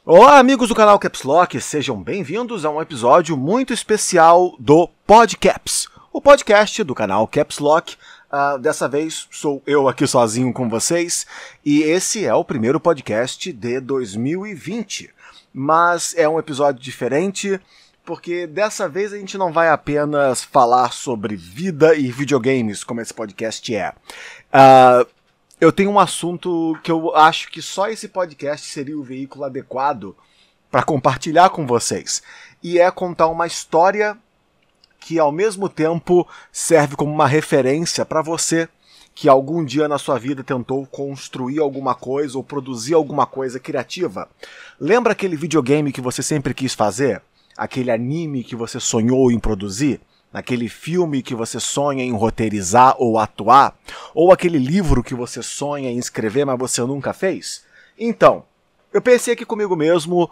Olá, amigos do canal Caps Lock, sejam bem-vindos a um episódio muito especial do Podcaps, o podcast do canal Caps Lock. Dessa vez sou eu aqui sozinho com vocês e esse é o primeiro podcast de 2020, mas é um episódio diferente porque dessa vez a gente não vai apenas falar sobre vida e videogames como esse podcast é. Eu tenho um assunto que eu acho que só esse podcast seria o veículo adequado para compartilhar com vocês. E é contar uma história que ao mesmo tempo serve como uma referência para você que algum dia na sua vida tentou construir alguma coisa ou produzir alguma coisa criativa. Lembra aquele videogame que você sempre quis fazer? Aquele anime que você sonhou em produzir? Aquele filme que você sonha em roteirizar ou atuar? Ou aquele livro que você sonha em escrever, mas você nunca fez? Então, eu pensei aqui comigo mesmo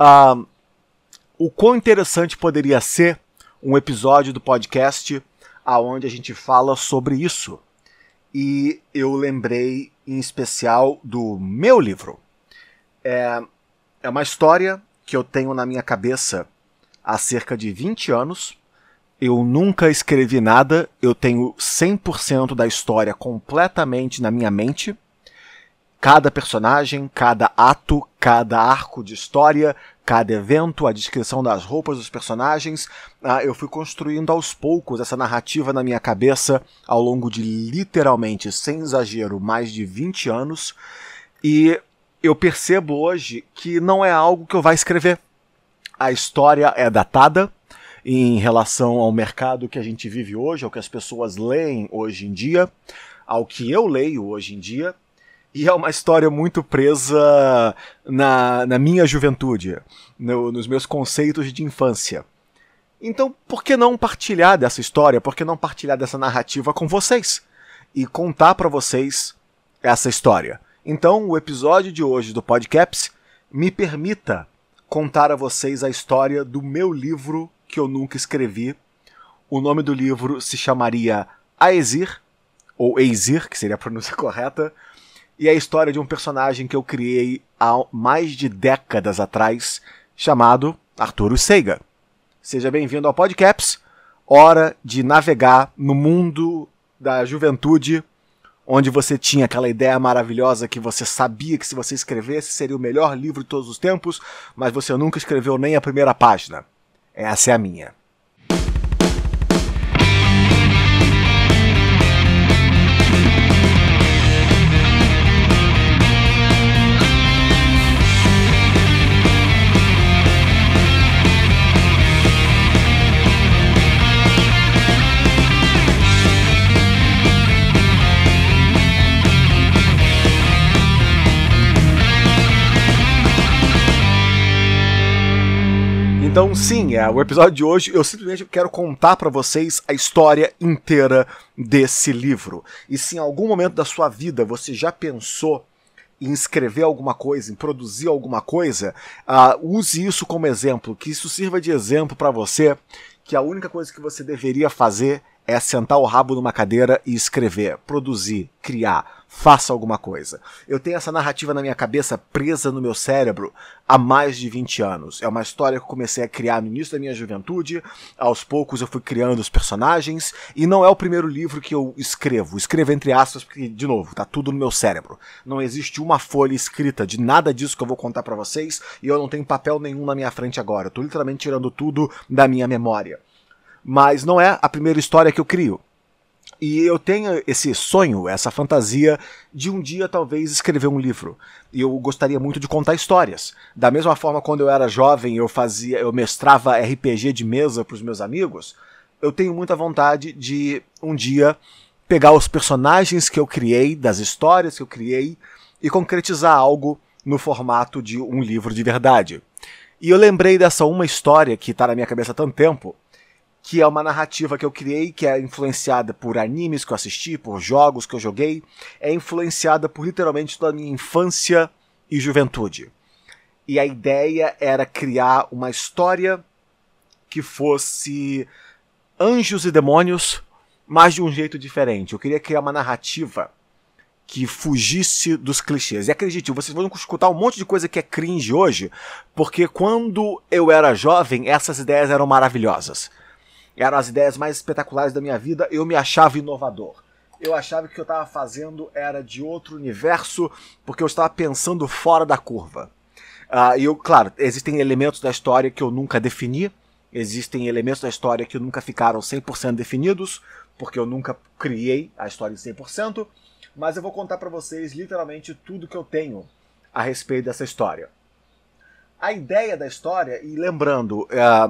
o quão interessante poderia ser um episódio do podcast onde a gente fala sobre isso. E eu lembrei em especial do meu livro. É uma história que eu tenho na minha cabeça há cerca de 20 anos. Eu nunca escrevi nada, eu tenho 100% da história completamente na minha mente. Cada personagem, cada ato, cada arco de história, cada evento, a descrição das roupas dos personagens. Eu fui construindo aos poucos essa narrativa na minha cabeça ao longo de literalmente, sem exagero, mais de 20 anos. E eu percebo hoje que não é algo que eu vá escrever. A história é datada em relação ao mercado que a gente vive hoje, ao que as pessoas leem hoje em dia, ao que eu leio hoje em dia, e é uma história muito presa na minha juventude, nos meus conceitos de infância. Então, por que não partilhar dessa história, por que não partilhar dessa narrativa com vocês? E contar para vocês essa história. Então, o episódio de hoje do Podcaps me permita contar a vocês a história do meu livro que eu nunca escrevi. O nome do livro se chamaria Aesir, ou Eisir, que seria a pronúncia correta, e é a história de um personagem que eu criei há mais de décadas atrás, chamado Arturo Seiga. Seja bem-vindo ao Podcaps, hora de navegar no mundo da juventude, onde você tinha aquela ideia maravilhosa que você sabia que se você escrevesse seria o melhor livro de todos os tempos, mas você nunca escreveu nem a primeira página. Essa é a minha. Então sim, o episódio de hoje eu simplesmente quero contar para vocês a história inteira desse livro. E se em algum momento da sua vida você já pensou em escrever alguma coisa, em produzir alguma coisa, use isso como exemplo, que isso sirva de exemplo para você, que a única coisa que você deveria fazer é sentar o rabo numa cadeira e escrever, produzir, criar, faça alguma coisa. Eu tenho essa narrativa na minha cabeça presa no meu cérebro há mais de 20 anos. É uma história que eu comecei a criar no início da minha juventude, aos poucos eu fui criando os personagens, e não é o primeiro livro que eu escrevo. Escrevo entre aspas porque, de novo, tá tudo no meu cérebro. Não existe uma folha escrita de nada disso que eu vou contar pra vocês, e eu não tenho papel nenhum na minha frente agora. Eu tô literalmente tirando tudo da minha memória. Mas não é a primeira história que eu crio. E eu tenho esse sonho, essa fantasia de um dia talvez escrever um livro. E eu gostaria muito de contar histórias. Da mesma forma, quando eu era jovem, eu mestrava RPG de mesa para os meus amigos. Eu tenho muita vontade de um dia pegar os personagens que eu criei, das histórias que eu criei, e concretizar algo no formato de um livro de verdade. E eu lembrei dessa uma história que está na minha cabeça há tanto tempo, que é uma narrativa que eu criei, que é influenciada por animes que eu assisti, por jogos que eu joguei, é influenciada por literalmente toda a minha infância e juventude. E a ideia era criar uma história que fosse anjos e demônios, mas de um jeito diferente. Eu queria criar uma narrativa que fugisse dos clichês. E acredite, vocês vão escutar um monte de coisa que é cringe hoje, porque quando eu era jovem, essas ideias eram maravilhosas. Eram as ideias mais espetaculares da minha vida, eu me achava inovador. Eu achava que o que eu estava fazendo era de outro universo, porque eu estava pensando fora da curva. Claro, existem elementos da história que eu nunca defini, existem elementos da história que nunca ficaram 100% definidos, porque eu nunca criei a história em 100%, mas eu vou contar para vocês literalmente tudo que eu tenho a respeito dessa história. A ideia da história, e lembrando,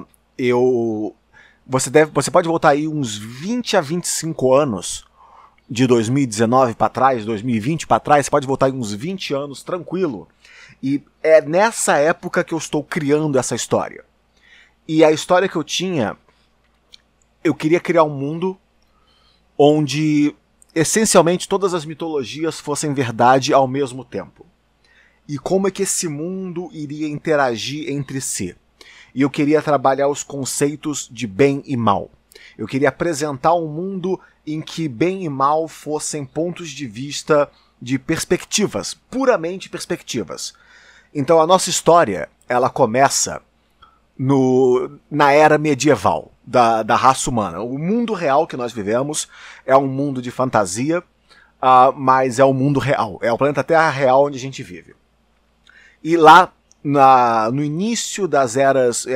você pode voltar aí uns 20 a 25 anos, de 2019 para trás, 2020 para trás, você pode voltar aí uns 20 anos tranquilo. E é nessa época que eu estou criando essa história. E a história que eu tinha, eu queria criar um mundo onde essencialmente todas as mitologias fossem verdade ao mesmo tempo. E como é que esse mundo iria interagir entre si? E eu queria trabalhar os conceitos de bem e mal. Eu queria apresentar um mundo em que bem e mal fossem pontos de vista de perspectivas, puramente perspectivas. Então a nossa história, ela começa na era medieval da raça humana. O mundo real que nós vivemos é um mundo de fantasia, mas é um mundo real. É o planeta Terra real onde a gente vive. E lá, no início das eras...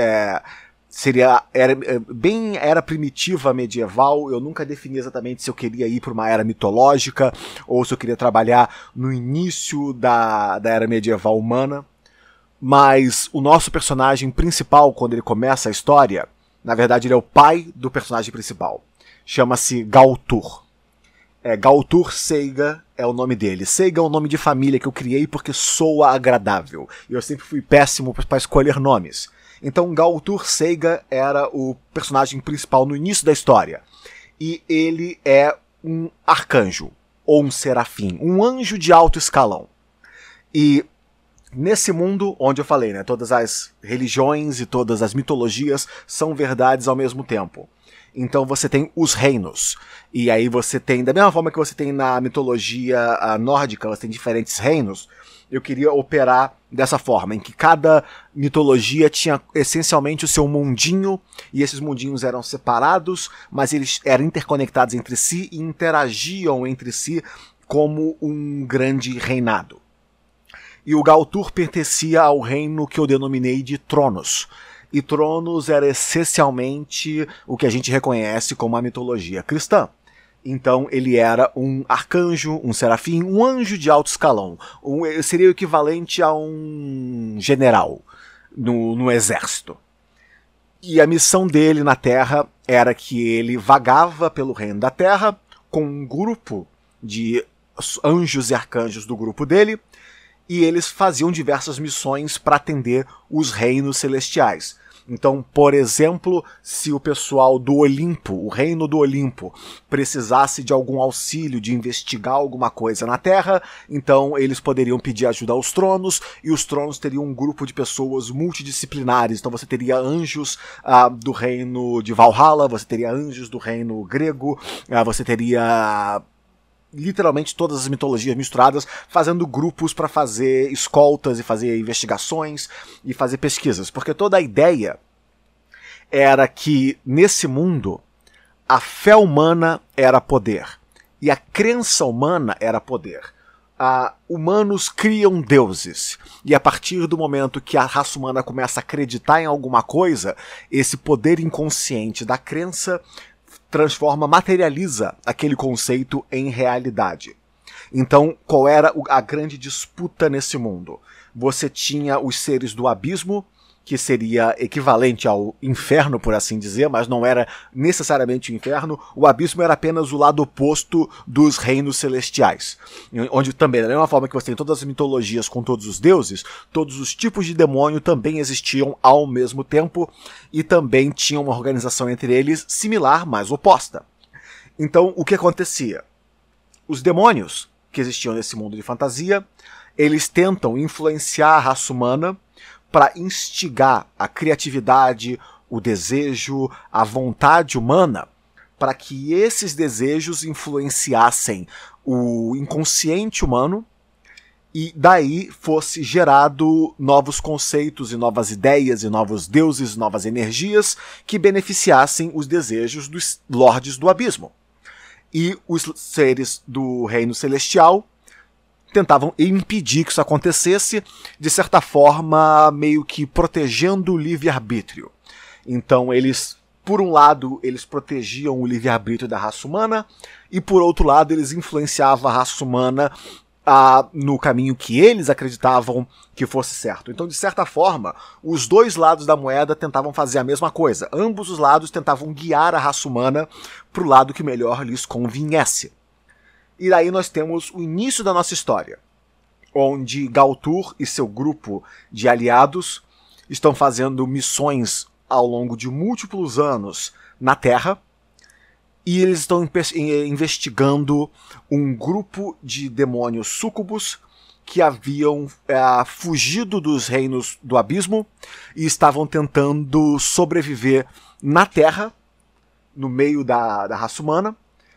era primitiva medieval. Eu nunca defini exatamente se eu queria ir para uma era mitológica ou se eu queria trabalhar no início da era medieval humana, mas o nosso personagem principal, quando ele começa a história, na verdade ele é o pai do personagem principal, chama-se Galtur. Galtur Seiga é o nome dele. Seiga é um nome de família que eu criei porque soa agradável, e eu sempre fui péssimo para escolher nomes. Então Galtur Seiga era o personagem principal no início da história. E ele é um arcanjo, ou um serafim, um anjo de alto escalão. E nesse mundo, onde eu falei, né, todas as religiões e todas as mitologias são verdades ao mesmo tempo. Então você tem os reinos. E aí você tem, da mesma forma que você tem na mitologia nórdica, você tem diferentes reinos. Eu queria operar dessa forma, em que cada mitologia tinha essencialmente o seu mundinho, e esses mundinhos eram separados, mas eles eram interconectados entre si e interagiam entre si como um grande reinado. E o Galtur pertencia ao reino que eu denominei de Tronos. E Tronos era essencialmente o que a gente reconhece como a mitologia cristã. Então ele era um arcanjo, um serafim, um anjo de alto escalão. Seria o equivalente a um general no exército. E a missão dele na Terra era que ele vagava pelo reino da Terra com um grupo de anjos e arcanjos do grupo dele, e eles faziam diversas missões para atender os reinos celestiais. Então, por exemplo, se o pessoal do Olimpo, o reino do Olimpo, precisasse de algum auxílio, de investigar alguma coisa na Terra, então eles poderiam pedir ajuda aos Tronos, e os Tronos teriam um grupo de pessoas multidisciplinares. Então você teria anjos do reino de Valhalla, você teria anjos do reino grego, você teria literalmente todas as mitologias misturadas, fazendo grupos para fazer escoltas e fazer investigações e fazer pesquisas, porque toda a ideia era que nesse mundo a fé humana era poder e a crença humana era poder. Humanos criam deuses, e a partir do momento que a raça humana começa a acreditar em alguma coisa, esse poder inconsciente da crença materializa aquele conceito em realidade. Então, qual era a grande disputa nesse mundo? Você tinha os seres do abismo, que seria equivalente ao inferno, por assim dizer, mas não era necessariamente o inferno. O abismo era apenas o lado oposto dos reinos celestiais, onde também, da mesma forma que você tem todas as mitologias com todos os deuses, todos os tipos de demônio também existiam ao mesmo tempo, e também tinha uma organização entre eles similar, mas oposta. Então, o que acontecia? Os demônios que existiam nesse mundo de fantasia, eles tentam influenciar a raça humana para instigar a criatividade, o desejo, a vontade humana, para que esses desejos influenciassem o inconsciente humano e daí fosse gerado novos conceitos e novas ideias e novos deuses, novas energias que beneficiassem os desejos dos lordes do abismo. E os seres do reino celestial tentavam impedir que isso acontecesse, de certa forma, meio que protegendo o livre-arbítrio. Então eles, por um lado, eles protegiam o livre-arbítrio da raça humana, e por outro lado, eles influenciavam a raça humana no caminho que eles acreditavam que fosse certo. Então, de certa forma, os dois lados da moeda tentavam fazer a mesma coisa. Ambos os lados tentavam guiar a raça humana para o lado que melhor lhes convinhesse. E daí nós temos o início da nossa história, onde Galtur e seu grupo de aliados estão fazendo missões ao longo de múltiplos anos na Terra, e eles estão investigando um grupo de demônios súcubos que haviam fugido dos reinos do abismo e estavam tentando sobreviver na Terra, no meio da raça humana,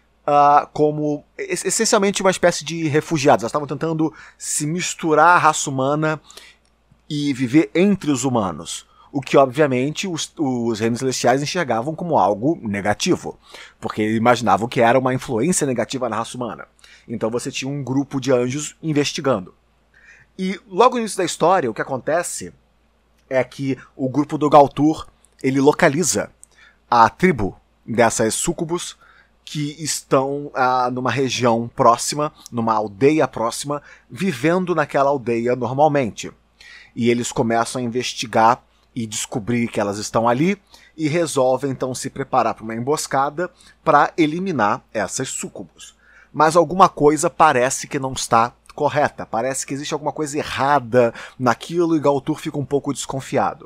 como essencialmente uma espécie de refugiados. Elas estavam tentando se misturar à raça humana e viver entre os humanos. O que, obviamente, os reinos celestiais enxergavam como algo negativo, porque imaginavam que era uma influência negativa na raça humana. Então você tinha um grupo de anjos investigando. E logo no início da história, o que acontece é que o grupo do Galtur, ele localiza a tribo dessas súcubos que estão numa região próxima, numa aldeia próxima, vivendo naquela aldeia normalmente. E eles começam a investigar e descobrir que elas estão ali, e resolvem então se preparar para uma emboscada para eliminar essas súcubos. Mas alguma coisa parece que não está correta, parece que existe alguma coisa errada naquilo, e Galtur fica um pouco desconfiado.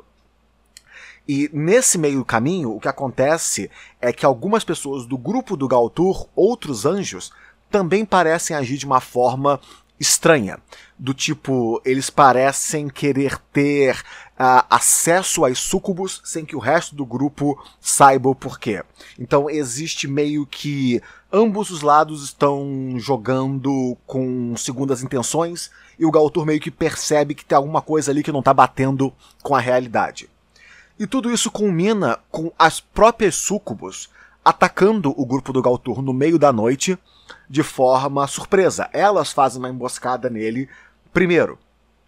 E nesse meio caminho, o que acontece é que algumas pessoas do grupo do Galtur, outros anjos, também parecem agir de uma forma estranha. Do tipo, eles parecem querer ter acesso às súcubos sem que o resto do grupo saiba o porquê. Então existe meio que ambos os lados estão jogando com segundas intenções, e o Galtur meio que percebe que tem alguma coisa ali que não está batendo com a realidade. E tudo isso culmina com as próprias súcubos atacando o grupo do Galtur no meio da noite de forma surpresa. Elas fazem uma emboscada nele primeiro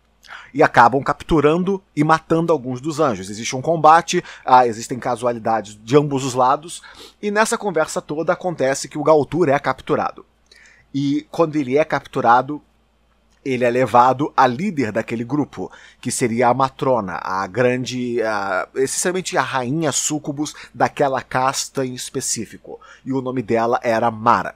e acabam capturando e matando alguns dos anjos. Existe um combate, existem casualidades de ambos os lados, e nessa conversa toda acontece que o Galtur é capturado. E quando ele é capturado, ele é levado a líder daquele grupo, que seria a matrona, a grande, essencialmente a rainha súcubus daquela casta em específico. E o nome dela era Mara.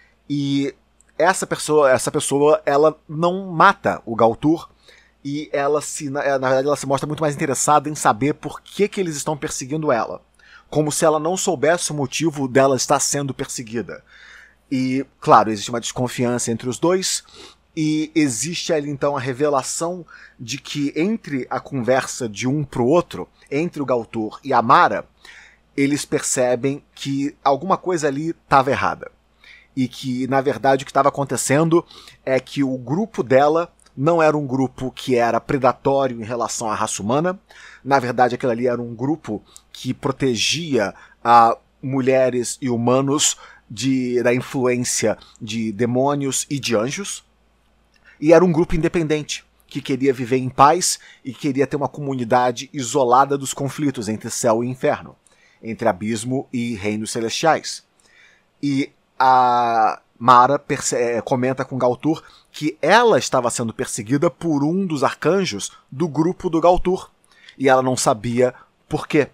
E essa pessoa, ela não mata o Galtur, e ela na verdade ela se mostra muito mais interessada em saber por que eles estão perseguindo ela. Como se ela não soubesse o motivo dela estar sendo perseguida. E, claro, existe uma desconfiança entre os dois, e existe ali então a revelação de que entre a conversa de um pro outro, entre o Galtur e a Mara, eles percebem que alguma coisa ali estava errada. E que, na verdade, o que estava acontecendo é que o grupo dela não era um grupo que era predatório em relação à raça humana. Na verdade, aquilo ali era um grupo que protegia mulheres e humanos da influência de demônios e de anjos. E era um grupo independente, que queria viver em paz e queria ter uma comunidade isolada dos conflitos entre céu e inferno, entre abismo e reinos celestiais. E a Mara comenta com Galtur que ela estava sendo perseguida por um dos arcanjos do grupo do Galtur, e ela não sabia por quê.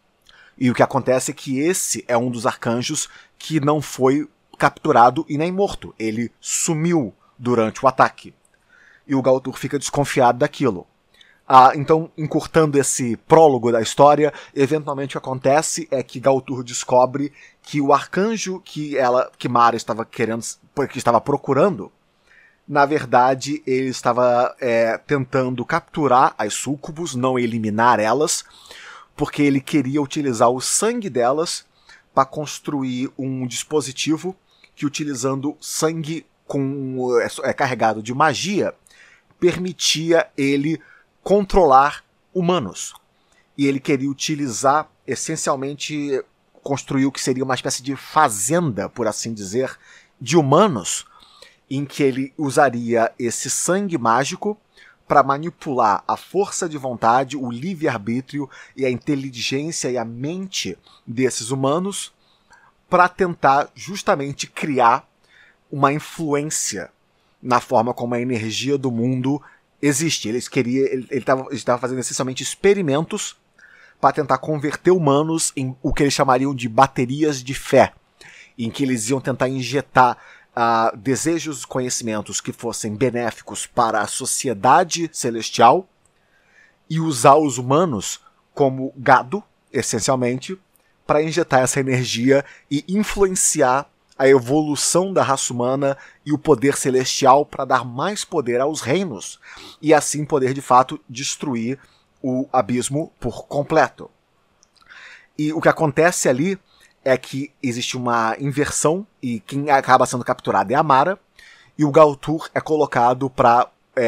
E o que acontece é que esse é um dos arcanjos que não foi capturado e nem morto. Ele sumiu durante o ataque. E o Galtur fica desconfiado daquilo. Então, encurtando esse prólogo da história, eventualmente o que acontece é que Galtur descobre que o arcanjo que Mara estava procurando, na verdade, ele estava tentando capturar as súcubos, não eliminar elas, porque ele queria utilizar o sangue delas para construir um dispositivo que, utilizando sangue carregado de magia, permitia ele controlar humanos. E ele queria utilizar, essencialmente, construir o que seria uma espécie de fazenda, por assim dizer, de humanos, em que ele usaria esse sangue mágico para manipular a força de vontade, o livre-arbítrio e a inteligência e a mente desses humanos para tentar justamente criar uma influência na forma como a energia do mundo existe. Ele estava fazendo essencialmente experimentos para tentar converter humanos em o que eles chamariam de baterias de fé, em que eles iam tentar injetar desejos e conhecimentos que fossem benéficos para a sociedade celestial e usar os humanos como gado, essencialmente, para injetar essa energia e influenciar a evolução da raça humana e o poder celestial para dar mais poder aos reinos e assim poder de fato destruir o abismo por completo. E o que acontece ali é que existe uma inversão e quem acaba sendo capturado é a Mara e o Galtur é colocado para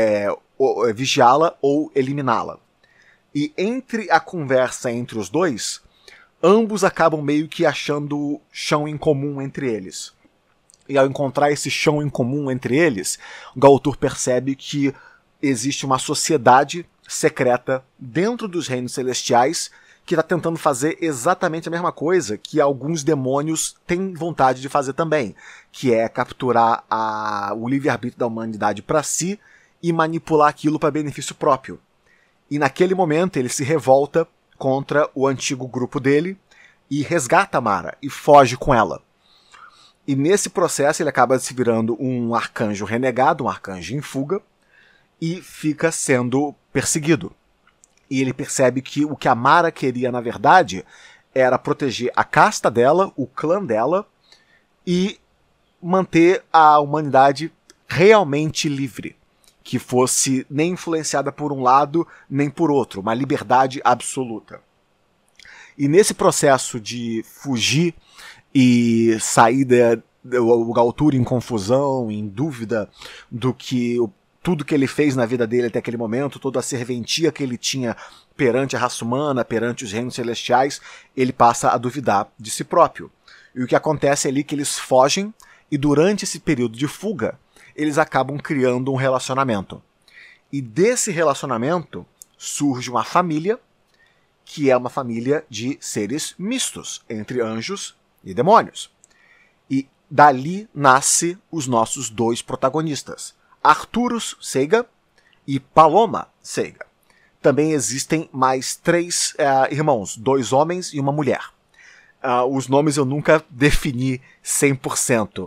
vigiá-la ou eliminá-la. E entre a conversa entre os dois, ambos acabam meio que achando chão em comum entre eles. E ao encontrar esse chão em comum entre eles, o Galtur percebe que existe uma sociedade secreta dentro dos reinos celestiais que está tentando fazer exatamente a mesma coisa que alguns demônios têm vontade de fazer também, que é capturar o livre-arbítrio da humanidade para si e manipular aquilo para benefício próprio. E naquele momento ele se revolta contra o antigo grupo dele e resgata a Mara e foge com ela. E nesse processo ele acaba se virando um arcanjo renegado, um arcanjo em fuga, e fica sendo perseguido. E ele percebe que o que a Mara queria, na verdade, era proteger a casta dela, o clã dela, e manter a humanidade realmente livre, que fosse nem influenciada por um lado, nem por outro, uma liberdade absoluta. E nesse processo de fugir e sair do Galtur em confusão, em dúvida do que tudo que ele fez na vida dele até aquele momento, toda a serventia que ele tinha perante a raça humana, perante os reinos celestiais, ele passa a duvidar de si próprio. E o que acontece ali é que eles fogem e durante esse período de fuga, eles acabam criando um relacionamento. E desse relacionamento surge uma família, que é uma família de seres mistos, entre anjos e demônios. E dali nasce os nossos dois protagonistas, Arturus Seiga e Paloma Seiga. Também existem mais 3 irmãos, 2 homens e uma mulher. Os nomes eu nunca defini 100%.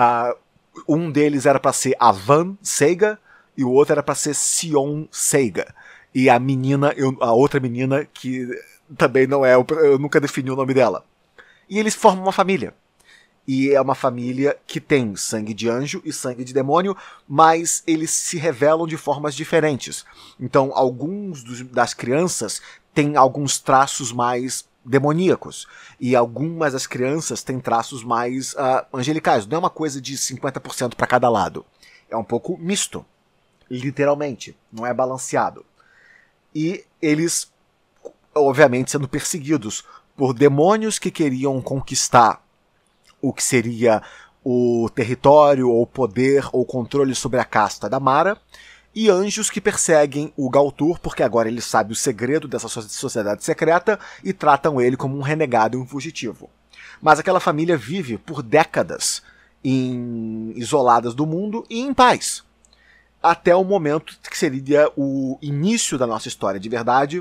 Um deles era para ser Avan Seiga e o outro era para ser Sion Seiga. E a outra menina, que também não é, eu nunca defini o nome dela. E eles formam uma família. E é uma família que tem sangue de anjo e sangue de demônio, mas eles se revelam de formas diferentes. Então, alguns das crianças têm alguns traços mais demoníacos, e algumas das crianças têm traços mais angelicais. Não é uma coisa de 50% para cada lado. É um pouco misto, literalmente. Não é balanceado. E eles, obviamente, sendo perseguidos por demônios que queriam conquistar o que seria o território, ou poder, ou controle sobre a casta da Mara, e anjos que perseguem o Galtur, porque agora ele sabe o segredo dessa sociedade secreta e tratam ele como um renegado e um fugitivo. Mas aquela família vive por décadas isoladas do mundo e em paz. Até o momento que seria o início da nossa história de verdade,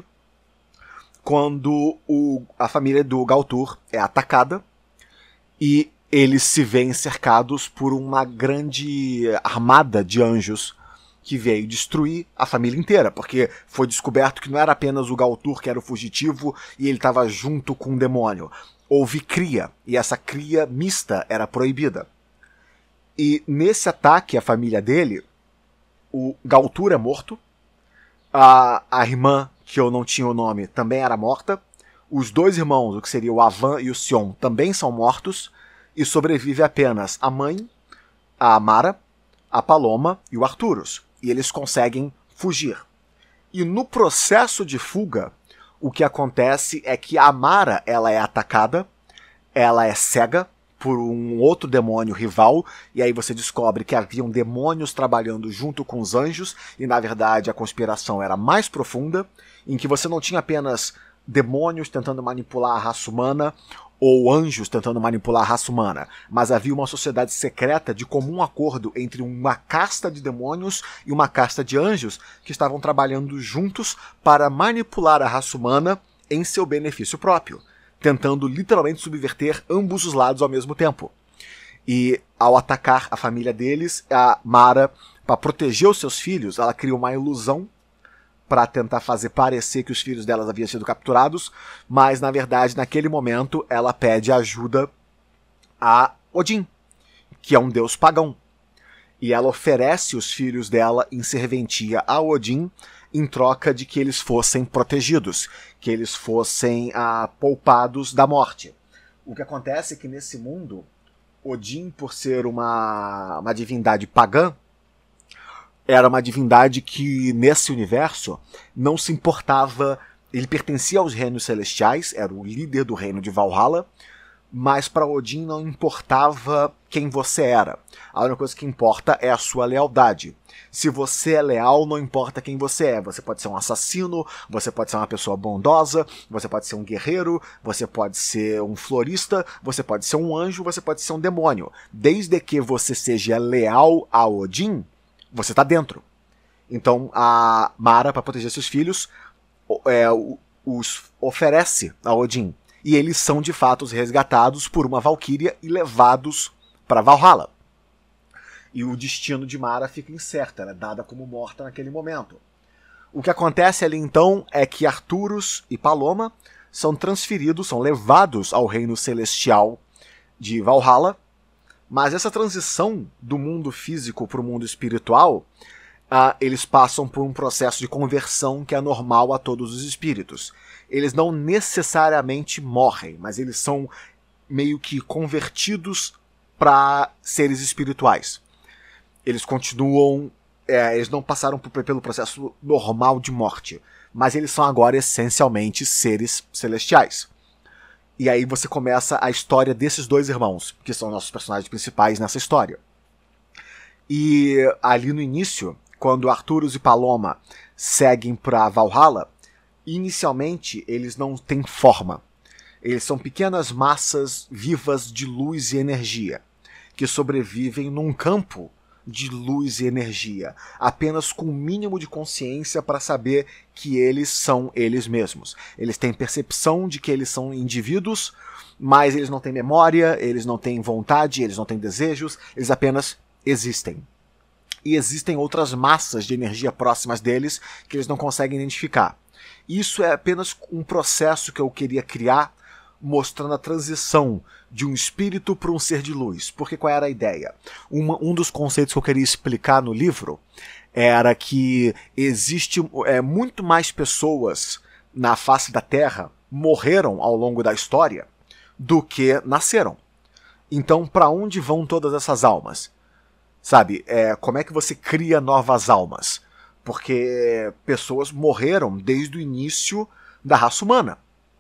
quando a família do Galtur é atacada, e eles se veem cercados por uma grande armada de anjos que veio destruir a família inteira, porque foi descoberto que não era apenas o Galtur que era o fugitivo e ele estava junto com um demônio. Houve cria, e essa cria mista era proibida. E nesse ataque à família dele, o Galtur é morto, a irmã, que eu não tinha o nome, também era morta, Os dois irmãos, o que seria o Avan e o Sion, também são mortos, e sobrevive apenas a mãe, a Amara, a Paloma e o Arturus. E eles conseguem fugir. E no processo de fuga, o que acontece é que a Amara ela é atacada, ela é cega por um outro demônio rival, e aí você descobre que haviam demônios trabalhando junto com os anjos, e na verdade a conspiração era mais profunda, em que você não tinha apenas demônios tentando manipular a raça humana, ou anjos tentando manipular a raça humana, mas havia uma sociedade secreta de comum acordo entre uma casta de demônios e uma casta de anjos que estavam trabalhando juntos para manipular a raça humana em seu benefício próprio, tentando literalmente subverter ambos os lados ao mesmo tempo. E ao atacar a família deles, a Mara, para proteger os seus filhos, ela cria uma ilusão para tentar fazer parecer que os filhos delas haviam sido capturados, mas na verdade naquele momento ela pede ajuda a Odin, que é um deus pagão. E ela oferece os filhos dela em serventia a Odin em troca de que eles fossem protegidos, que eles fossem poupados da morte. O que acontece é que nesse mundo, Odin, por ser uma divindade pagã, era uma divindade que, nesse universo, não se importava. Ele pertencia aos reinos celestiais, era o líder do reino de Valhalla, mas para Odin não importava quem você era. A única coisa que importa é a sua lealdade. Se você é leal, não importa quem você é. Você pode ser um assassino, você pode ser uma pessoa bondosa, você pode ser um guerreiro, você pode ser um florista, você pode ser um anjo, você pode ser um demônio. Desde que você seja leal a Odin, você está dentro. Então a Mara, para proteger seus filhos, os oferece a Odin. E eles são de fato resgatados por uma valquíria e levados para Valhalla. E o destino de Mara fica incerto, ela é dada como morta naquele momento. O que acontece ali então é que Arturus e Paloma são transferidos, são levados ao reino celestial de Valhalla. Mas essa transição do mundo físico para o mundo espiritual, eles passam por um processo de conversão que é normal a todos os espíritos. Eles não necessariamente morrem, mas eles são meio que convertidos para seres espirituais. Eles continuam, eles não passaram pelo processo normal de morte, mas eles são agora essencialmente seres celestiais. E aí você começa a história desses dois irmãos, que são nossos personagens principais nessa história. E ali no início, quando Arturus e Paloma seguem para Valhalla, inicialmente eles não têm forma. Eles são pequenas massas vivas de luz e energia, que sobrevivem num campo de luz e energia, apenas com o mínimo de consciência para saber que eles são eles mesmos. Eles têm percepção de que eles são indivíduos, mas eles não têm memória, eles não têm vontade, eles não têm desejos, eles apenas existem. E existem outras massas de energia próximas deles que eles não conseguem identificar. Isso é apenas um processo que eu queria criar, mostrando a transição de um espírito para um ser de luz. Porque qual era a ideia? Um dos conceitos que eu queria explicar no livro era que existe muito mais pessoas na face da Terra morreram ao longo da história do que nasceram. Então, para onde vão todas essas almas? Sabe, como é que você cria novas almas? Porque pessoas morreram desde o início da raça humana.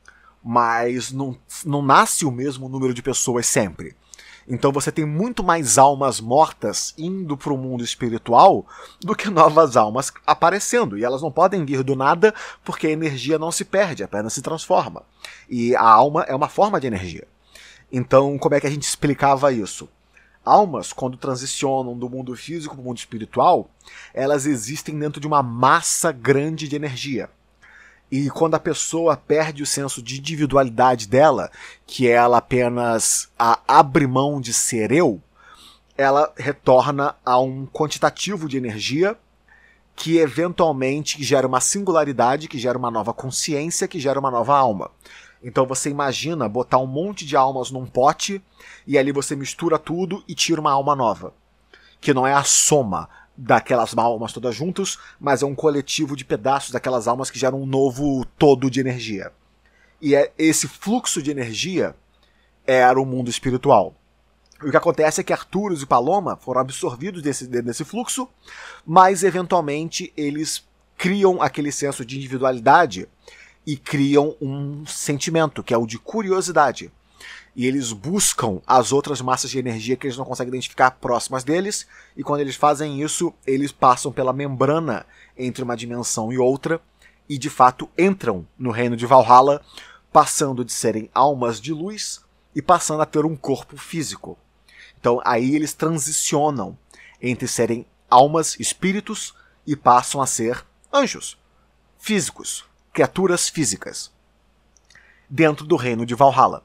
Mas não nasce o mesmo número de pessoas sempre. Então você tem muito mais almas mortas indo para o mundo espiritual do que novas almas aparecendo. E elas não podem vir do nada porque a energia não se perde, apenas se transforma. E a alma é uma forma de energia. Então como é que a gente explicava isso? Almas, quando transicionam do mundo físico para o mundo espiritual, elas existem dentro de uma massa grande de energia. E quando a pessoa perde o senso de individualidade dela, que ela apenas abre mão de ser eu, ela retorna a um quantitativo de energia que eventualmente gera uma singularidade, que gera uma nova consciência, que gera uma nova alma. Então você imagina botar um monte de almas num pote e ali você mistura tudo e tira uma alma nova, que não é a soma daquelas almas todas juntas, mas é um coletivo de pedaços daquelas almas que geram um novo todo de energia. E esse fluxo de energia era o mundo espiritual. E o que acontece é que Arturus e Paloma foram absorvidos desse fluxo, mas eventualmente eles criam aquele senso de individualidade e criam um sentimento, que é o de curiosidade. E eles buscam as outras massas de energia que eles não conseguem identificar próximas deles, e quando eles fazem isso, eles passam pela membrana entre uma dimensão e outra, e de fato entram no reino de Valhalla, passando de serem almas de luz e passando a ter um corpo físico. Então aí eles transicionam entre serem almas, espíritos, e passam a ser anjos físicos, criaturas físicas, dentro do reino de Valhalla.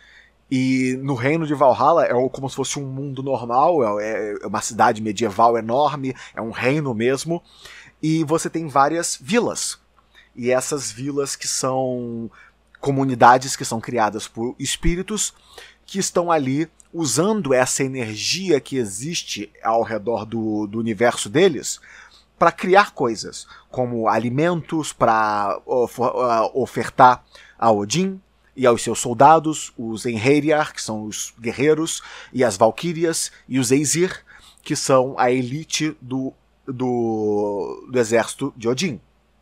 E no reino de Valhalla é como se fosse um mundo normal, é uma cidade medieval enorme, é um reino mesmo, e você tem várias vilas. E essas vilas que são comunidades que são criadas por espíritos que estão ali usando essa energia que existe ao redor do universo deles para criar coisas, como alimentos para ofertar a Odin e aos seus soldados, os Einherjar, que são os guerreiros, e as Valquírias, e os Aesir, que são a elite do exército de Odin.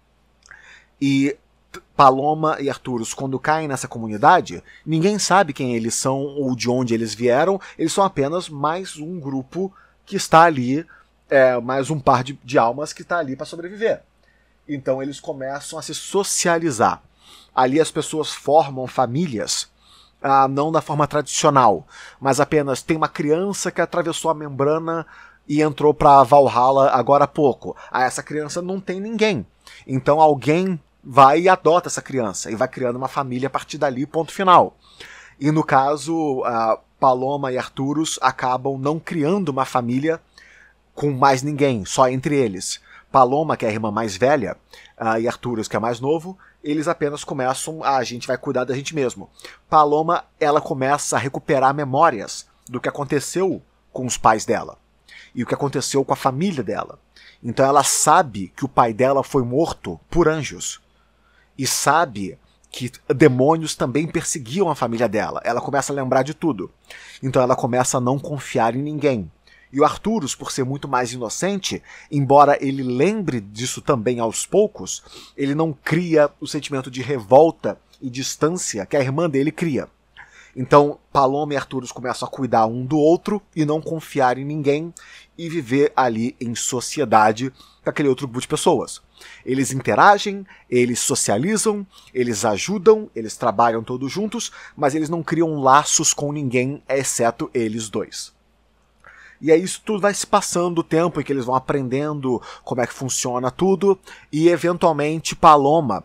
E Paloma e Arturus, quando caem nessa comunidade, ninguém sabe quem eles são ou de onde eles vieram, eles são apenas mais um grupo que está ali, mais um par de almas que está ali para sobreviver. Então eles começam a se socializar. Ali as pessoas formam famílias, não da forma tradicional, mas apenas tem uma criança que atravessou a membrana e entrou para Valhalla agora há pouco. Essa criança não tem ninguém. Então alguém vai e adota essa criança e vai criando uma família a partir dali, ponto final. E no caso, Paloma e Arturus acabam não criando uma família com mais ninguém, só entre eles. Paloma, que é a irmã mais velha, e Arturus, que é mais novo, eles apenas começam a gente vai cuidar da gente mesmo. Paloma, ela começa a recuperar memórias do que aconteceu com os pais dela e o que aconteceu com a família dela. Então ela sabe que o pai dela foi morto por anjos e sabe que demônios também perseguiam a família dela. Ela começa a lembrar de tudo. Então ela começa a não confiar em ninguém. E o Arturus, por ser muito mais inocente, embora ele lembre disso também aos poucos, ele não cria o sentimento de revolta e distância que a irmã dele cria. Então, Paloma e Arturus começam a cuidar um do outro e não confiar em ninguém e viver ali em sociedade com aquele outro grupo de pessoas. Eles interagem, eles socializam, eles ajudam, eles trabalham todos juntos, mas eles não criam laços com ninguém, exceto eles dois. E aí isso tudo vai se passando o tempo em que eles vão aprendendo como é que funciona tudo, e eventualmente Paloma,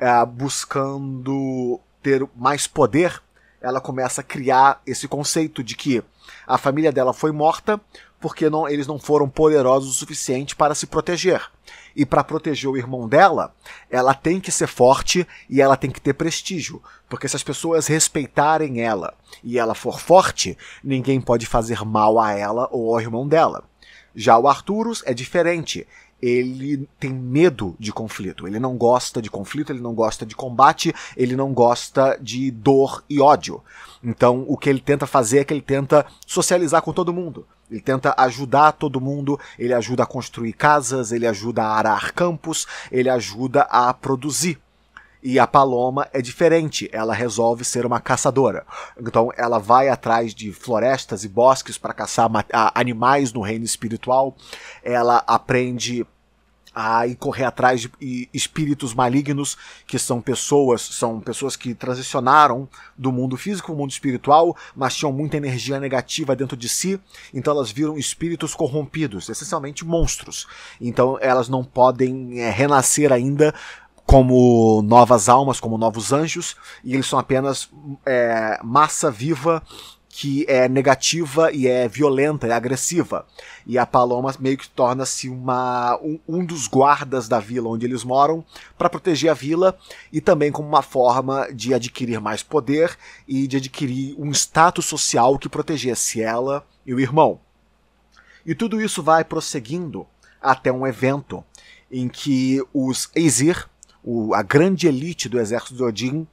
buscando ter mais poder, ela começa a criar esse conceito de que a família dela foi morta porque eles não foram poderosos o suficiente para se proteger. E para proteger o irmão dela, ela tem que ser forte e ela tem que ter prestígio. Porque se as pessoas respeitarem ela e ela for forte, ninguém pode fazer mal a ela ou ao irmão dela. Já o Arturus é diferente. Ele tem medo de conflito. Ele não gosta de conflito, ele não gosta de combate, ele não gosta de dor e ódio. Então o que ele tenta fazer é que ele tenta socializar com todo mundo. Ele tenta ajudar todo mundo, ele ajuda a construir casas, ele ajuda a arar campos, ele ajuda a produzir. E a Paloma é diferente, ela resolve ser uma caçadora. Então ela vai atrás de florestas e bosques para caçar animais no reino espiritual, ela aprende a ir correr atrás de espíritos malignos, que são pessoas que transicionaram do mundo físico para o mundo espiritual, mas tinham muita energia negativa dentro de si, então elas viram espíritos corrompidos, essencialmente monstros. Então elas não podem renascer ainda como novas almas, como novos anjos, e eles são apenas massa viva que é negativa e é violenta, é agressiva. E a Paloma meio que torna-se um dos guardas da vila onde eles moram para proteger a vila e também como uma forma de adquirir mais poder e de adquirir um status social que protegesse ela e o irmão. E tudo isso vai prosseguindo até um evento em que os Aesir, a grande elite do exército de Odin,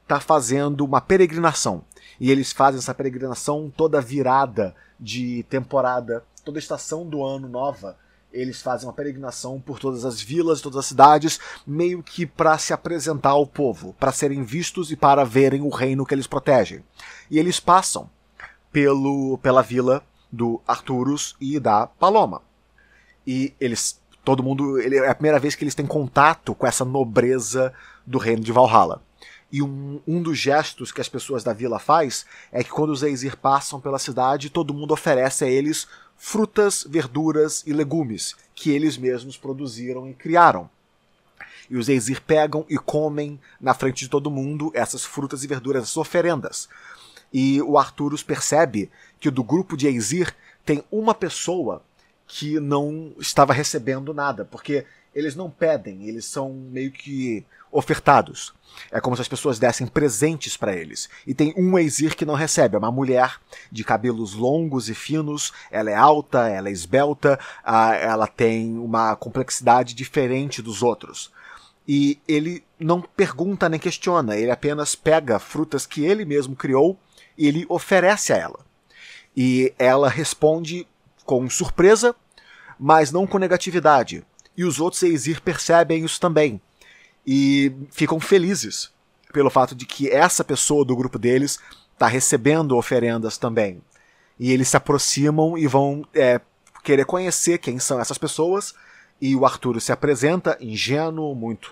está fazendo uma peregrinação. E eles fazem essa peregrinação toda virada de temporada, toda estação do ano nova. Eles fazem uma peregrinação por todas as vilas, todas as cidades, meio que para se apresentar ao povo, para serem vistos e para verem o reino que eles protegem. E eles passam pela vila do Arturus e da Paloma. E todo mundo, é a primeira vez que eles têm contato com essa nobreza do reino de Valhalla. E um dos gestos que as pessoas da vila faz é que quando os Aesir passam pela cidade, todo mundo oferece a eles frutas, verduras e legumes que eles mesmos produziram e criaram. E os Aesir pegam e comem na frente de todo mundo essas frutas e verduras, essas oferendas. E o Arturus percebe que do grupo de Aesir tem uma pessoa que não estava recebendo nada, porque eles não pedem, eles são meio que ofertados. É como se as pessoas dessem presentes para eles. E tem um Aesir que não recebe, é uma mulher de cabelos longos e finos, ela é alta, ela é esbelta, ela tem uma complexidade diferente dos outros. E ele não pergunta nem questiona, ele apenas pega frutas que ele mesmo criou e ele oferece a ela. E ela responde com surpresa, mas não com negatividade. E os outros Aesir percebem isso também. E ficam felizes pelo fato de que essa pessoa do grupo deles está recebendo oferendas também. E eles se aproximam e vão querer conhecer quem são essas pessoas. E o Arturus se apresenta ingênuo,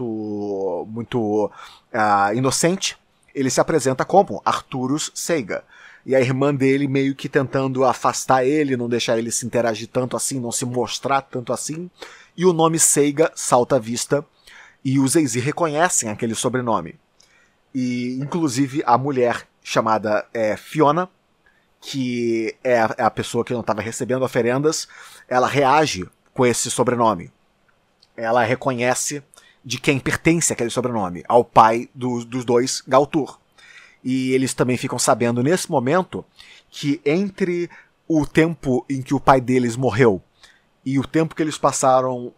muito inocente. Ele se apresenta como Arturus Seiga. E a irmã dele meio que tentando afastar ele, não deixar ele se interagir tanto assim, não se mostrar tanto assim. E o nome Seiga salta à vista. E os Aesir reconhecem aquele sobrenome. E, inclusive, a mulher chamada Fiona, que é a pessoa que não estava recebendo oferendas, ela reage com esse sobrenome. Ela reconhece de quem pertence aquele sobrenome, ao pai dos dois, Galtur. E eles também ficam sabendo, nesse momento, que entre o tempo em que o pai deles morreu e o tempo que eles passaram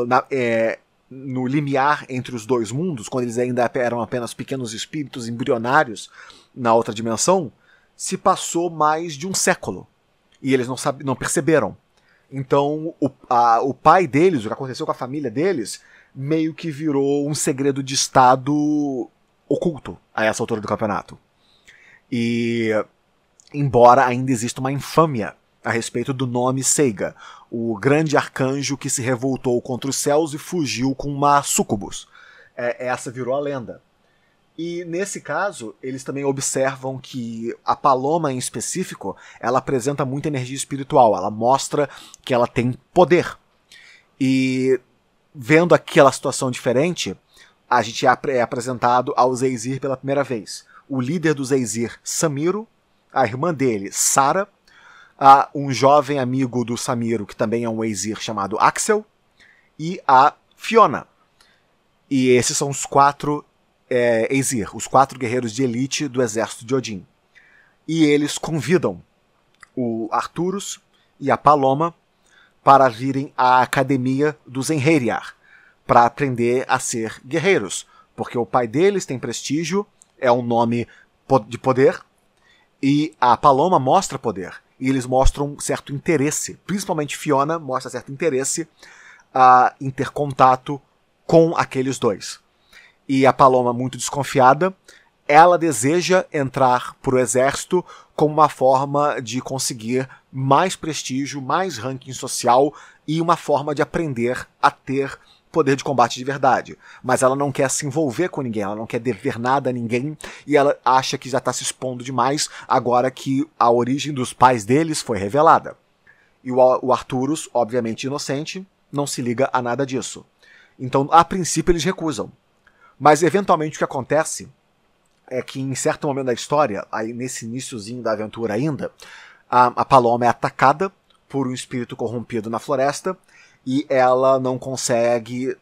no limiar entre os dois mundos, quando eles ainda eram apenas pequenos espíritos embrionários na outra dimensão, se passou mais de um século. E eles não perceberam. Então, o pai deles, o que aconteceu com a família deles, meio que virou um segredo de Estado oculto a essa altura do campeonato. E, embora ainda exista uma infâmia a respeito do nome Seiga, o grande arcanjo que se revoltou contra os céus e fugiu com uma sucubus. Essa virou a lenda. E nesse caso, eles também observam que a Paloma em específico, ela apresenta muita energia espiritual, ela mostra que ela tem poder. E vendo aquela situação diferente, a gente é apresentado aos Aesir pela primeira vez. O líder dos Aesir, Samiro, a irmã dele, Sara, um jovem amigo do Samiro, que também é um Aesir, chamado Axel, e a Fiona. E esses são os 4 Aesir, os 4 guerreiros de elite do exército de Odin. E eles convidam o Arturus e a Paloma para virem à academia dos Einherjar, para aprender a ser guerreiros, porque o pai deles tem prestígio, é um nome de poder, e a Paloma mostra poder, e eles mostram certo interesse, principalmente Fiona mostra certo interesse em ter contato com aqueles dois. E a Paloma, muito desconfiada, ela deseja entrar para o exército como uma forma de conseguir mais prestígio, mais ranking social e uma forma de aprender a ter poder de combate de verdade. Mas ela não quer se envolver com ninguém, ela não quer dever nada a ninguém e ela acha que já está se expondo demais agora que a origem dos pais deles foi revelada. E o Arturus, obviamente inocente, não se liga a nada disso. Então, a princípio, eles recusam. Mas, eventualmente, o que acontece é que, em certo momento da história, aí nesse iniciozinho da aventura ainda, a Paloma é atacada por um espírito corrompido na floresta e ela não consegue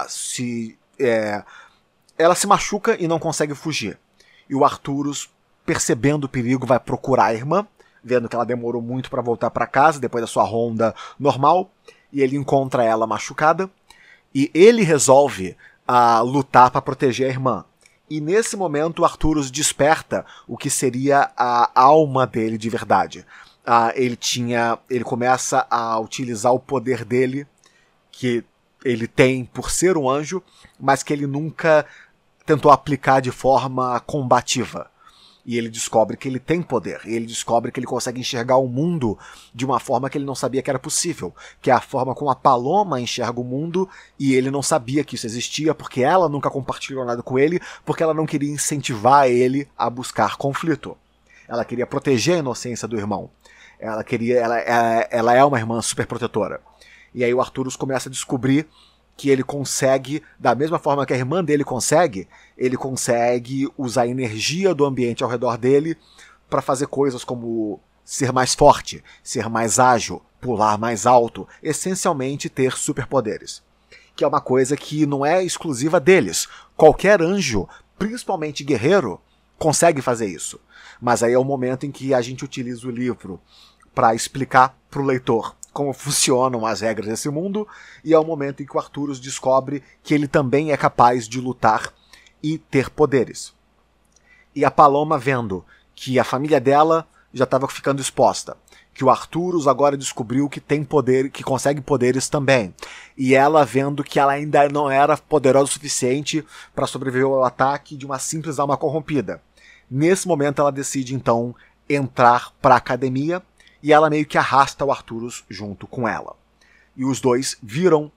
ela se machuca e não consegue fugir. E o Arturus, percebendo o perigo, vai procurar a irmã, vendo que ela demorou muito para voltar para casa depois da sua ronda normal, e ele encontra ela machucada, e ele resolve lutar para proteger a irmã. E nesse momento o Arturus desperta o que seria a alma dele de verdade. Ele começa a utilizar o poder dele, que ele tem por ser um anjo, mas que ele nunca tentou aplicar de forma combativa. E ele descobre que ele tem poder, e ele descobre que ele consegue enxergar o mundo de uma forma que ele não sabia que era possível, que é a forma como a Paloma enxerga o mundo, e ele não sabia que isso existia, porque ela nunca compartilhou nada com ele, porque ela não queria incentivar ele a buscar conflito. Ela queria proteger a inocência do irmão. Ela é uma irmã super protetora. E aí o Arturus começa a descobrir que ele consegue, da mesma forma que a irmã dele consegue, ele consegue usar a energia do ambiente ao redor dele para fazer coisas como ser mais forte, ser mais ágil, pular mais alto, essencialmente ter superpoderes. Que é uma coisa que não é exclusiva deles. Qualquer anjo, principalmente guerreiro, consegue fazer isso. Mas aí é o momento em que a gente utiliza o livro para explicar para o leitor como funcionam as regras desse mundo, e é o momento em que o Arturus descobre que ele também é capaz de lutar e ter poderes. E a Paloma, vendo que a família dela já estava ficando exposta, que o Arturus agora descobriu que tem poder, que consegue poderes também, e ela vendo que ela ainda não era poderosa o suficiente para sobreviver ao ataque de uma simples alma corrompida. Nesse momento ela decide então entrar para a academia, e ela meio que arrasta o Arturus junto com ela. E os dois viram...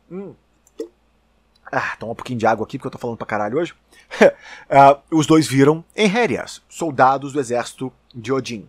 toma um pouquinho de água aqui, porque eu tô falando pra caralho hoje. Os dois viram Enherias, soldados do exército de Odin.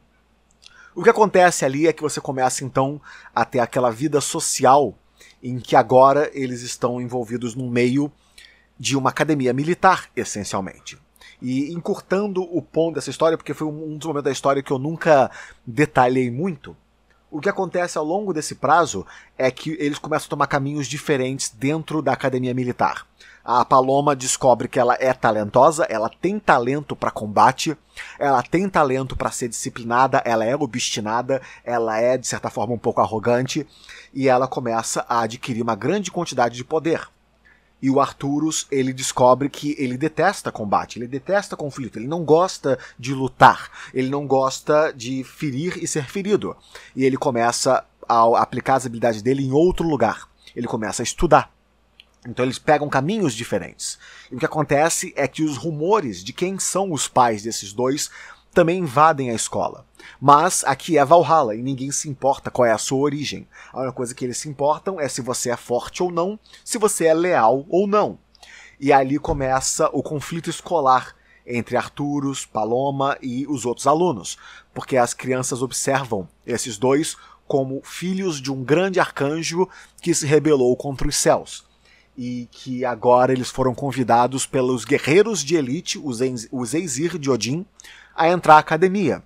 O que acontece ali é que você começa então a ter aquela vida social em que agora eles estão envolvidos no meio de uma academia militar, essencialmente. E encurtando o ponto dessa história, porque foi um dos momentos da história que eu nunca detalhei muito, o que acontece ao longo desse prazo é que eles começam a tomar caminhos diferentes dentro da academia militar. A Paloma descobre que ela é talentosa, ela tem talento para combate, ela tem talento para ser disciplinada, ela é obstinada, ela é, de certa forma, um pouco arrogante, e ela começa a adquirir uma grande quantidade de poder. E o Arturus, ele descobre que ele detesta combate, ele detesta conflito, ele não gosta de lutar, ele não gosta de ferir e ser ferido. E ele começa a aplicar as habilidades dele em outro lugar. Ele começa a estudar. Então eles pegam caminhos diferentes. E o que acontece é que os rumores de quem são os pais desses dois também invadem a escola. Mas aqui é Valhalla e ninguém se importa qual é a sua origem. A única coisa que eles se importam é se você é forte ou não, se você é leal ou não. E ali começa o conflito escolar entre Arturus, Paloma e os outros alunos, porque as crianças observam esses dois como filhos de um grande arcanjo que se rebelou contra os céus. E que agora eles foram convidados pelos guerreiros de elite, os Aesir de Odin, a entrar à academia.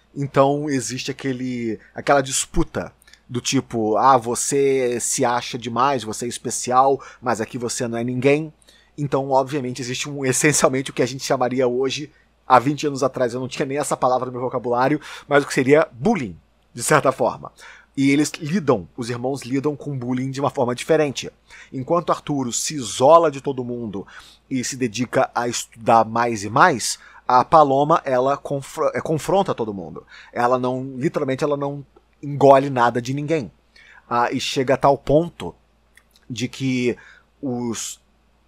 Então existe aquela disputa do tipo, você se acha demais, você é especial, mas aqui você não é ninguém. Então, obviamente, existe essencialmente o que a gente chamaria hoje, há 20 anos atrás eu não tinha nem essa palavra no meu vocabulário, mas o que seria bullying, de certa forma. E os irmãos lidam com bullying de uma forma diferente. Enquanto Arturus se isola de todo mundo e se dedica a estudar mais e mais, a Paloma, ela confronta todo mundo. Literalmente, ela não engole nada de ninguém. E chega a tal ponto de que os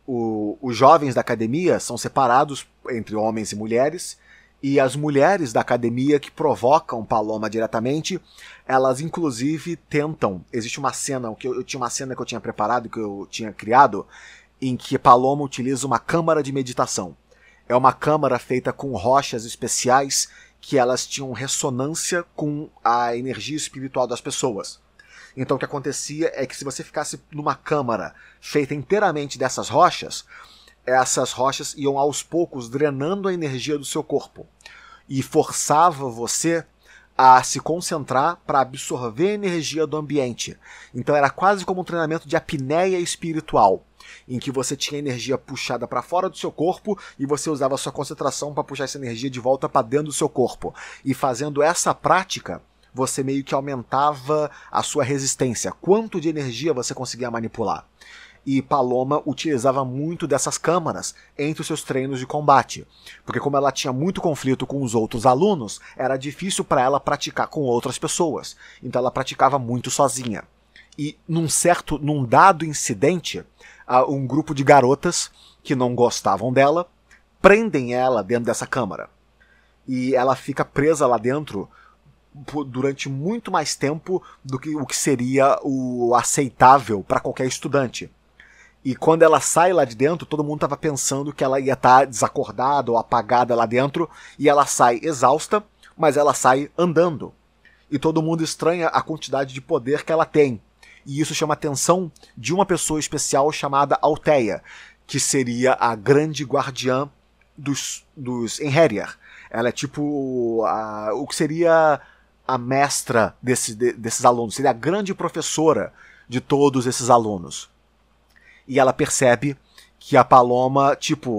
jovens da academia são separados entre homens e mulheres, e as mulheres da academia que provocam Paloma diretamente, elas inclusive tentam... Existe uma cena, eu tinha uma cena que eu tinha preparado, que eu tinha criado, em que Paloma utiliza uma câmara de meditação. É uma câmara feita com rochas especiais que elas tinham ressonância com a energia espiritual das pessoas. Então o que acontecia é que se você ficasse numa câmara feita inteiramente dessas rochas, essas rochas iam aos poucos drenando a energia do seu corpo e forçava você a se concentrar para absorver a energia do ambiente. Então era quase como um treinamento de apneia espiritual, em que você tinha energia puxada para fora do seu corpo e você usava a sua concentração para puxar essa energia de volta para dentro do seu corpo. E fazendo essa prática, você meio que aumentava a sua resistência, quanto de energia você conseguia manipular. E Paloma utilizava muito dessas câmaras entre os seus treinos de combate, porque como ela tinha muito conflito com os outros alunos, era difícil para ela praticar com outras pessoas, então ela praticava muito sozinha. E num dado incidente, um grupo de garotas que não gostavam dela prendem ela dentro dessa câmara. E ela fica presa lá dentro durante muito mais tempo do que o que seria o aceitável para qualquer estudante. E quando ela sai lá de dentro, todo mundo estava pensando que ela ia estar desacordada ou apagada lá dentro, e ela sai exausta, mas ela sai andando. E todo mundo estranha a quantidade de poder que ela tem. E isso chama a atenção de uma pessoa especial chamada Althea, que seria a grande guardiã dos Einherjar. Ela é tipo o que seria a mestra desses alunos, seria a grande professora de todos esses alunos. E ela percebe que a Paloma,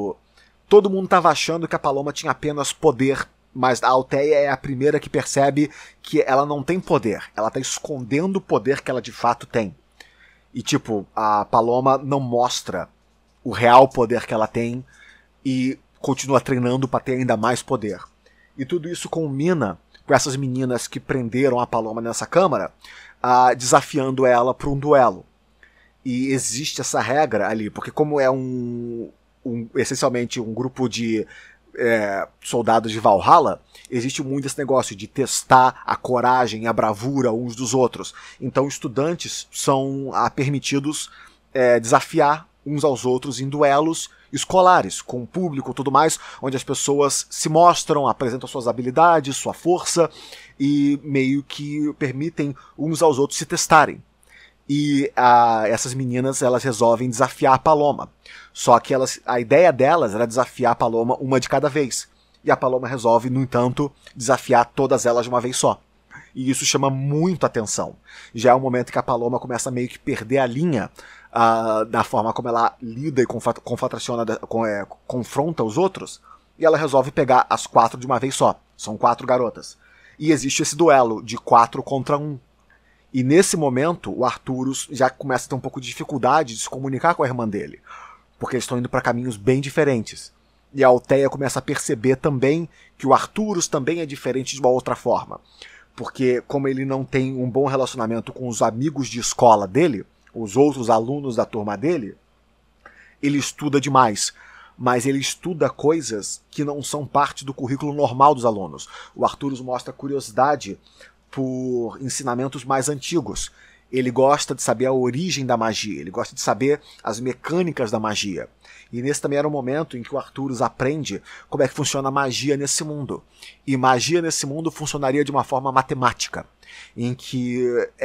todo mundo estava achando que a Paloma tinha apenas poder, mas a Althea é a primeira que percebe que ela não tem poder, ela está escondendo o poder que ela de fato tem. E a Paloma não mostra o real poder que ela tem e continua treinando para ter ainda mais poder. E tudo isso culmina com essas meninas que prenderam a Paloma nessa câmara, desafiando ela para um duelo. E existe essa regra ali, porque como é essencialmente um grupo de soldados de Valhalla, existe muito esse negócio de testar a coragem e a bravura uns dos outros. Então estudantes são permitidos desafiar uns aos outros em duelos escolares, com o público e tudo mais, onde as pessoas se mostram, apresentam suas habilidades, sua força, e meio que permitem uns aos outros se testarem. E essas meninas, elas resolvem desafiar a Paloma. Só que a ideia delas era desafiar a Paloma uma de cada vez. E a Paloma resolve, no entanto, desafiar todas elas de uma vez só. E isso chama muito atenção. Já é um momento que a Paloma começa a meio que perder a linha da forma como ela lida e confronta os outros. E ela resolve pegar as 4 de uma vez só. São 4 garotas. E existe esse duelo de 4 contra 1. E nesse momento, o Arturus já começa a ter um pouco de dificuldade de se comunicar com a irmã dele, porque eles estão indo para caminhos bem diferentes. E a Althea começa a perceber também que o Arturus também é diferente de uma outra forma, porque como ele não tem um bom relacionamento com os amigos de escola dele, os outros alunos da turma dele, ele estuda demais, mas ele estuda coisas que não são parte do currículo normal dos alunos. O Arturus mostra curiosidade por ensinamentos mais antigos. Ele gosta de saber a origem da magia, ele gosta de saber as mecânicas da magia. E nesse também era o momento em que o Arturus aprende como é que funciona a magia nesse mundo. E magia nesse mundo funcionaria de uma forma matemática, em que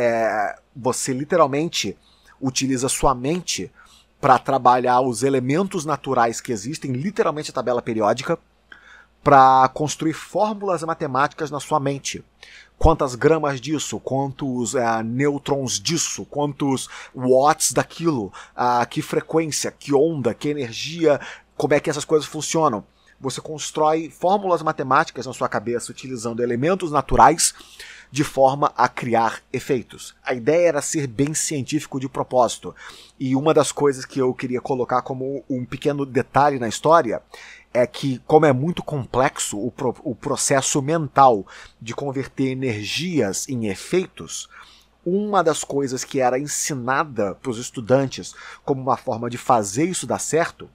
você literalmente utiliza sua mente para trabalhar os elementos naturais que existem, literalmente a tabela periódica, para construir fórmulas matemáticas na sua mente. Quantas gramas disso, quantos nêutrons disso, quantos watts daquilo, que frequência, que onda, que energia, como é que essas coisas funcionam. Você constrói fórmulas matemáticas na sua cabeça utilizando elementos naturais de forma a criar efeitos. A ideia era ser bem científico de propósito. E uma das coisas que eu queria colocar como um pequeno detalhe na história é que, como é muito complexo o processo mental de converter energias em efeitos, uma das coisas que era ensinada para os estudantes como uma forma de fazer isso dar certo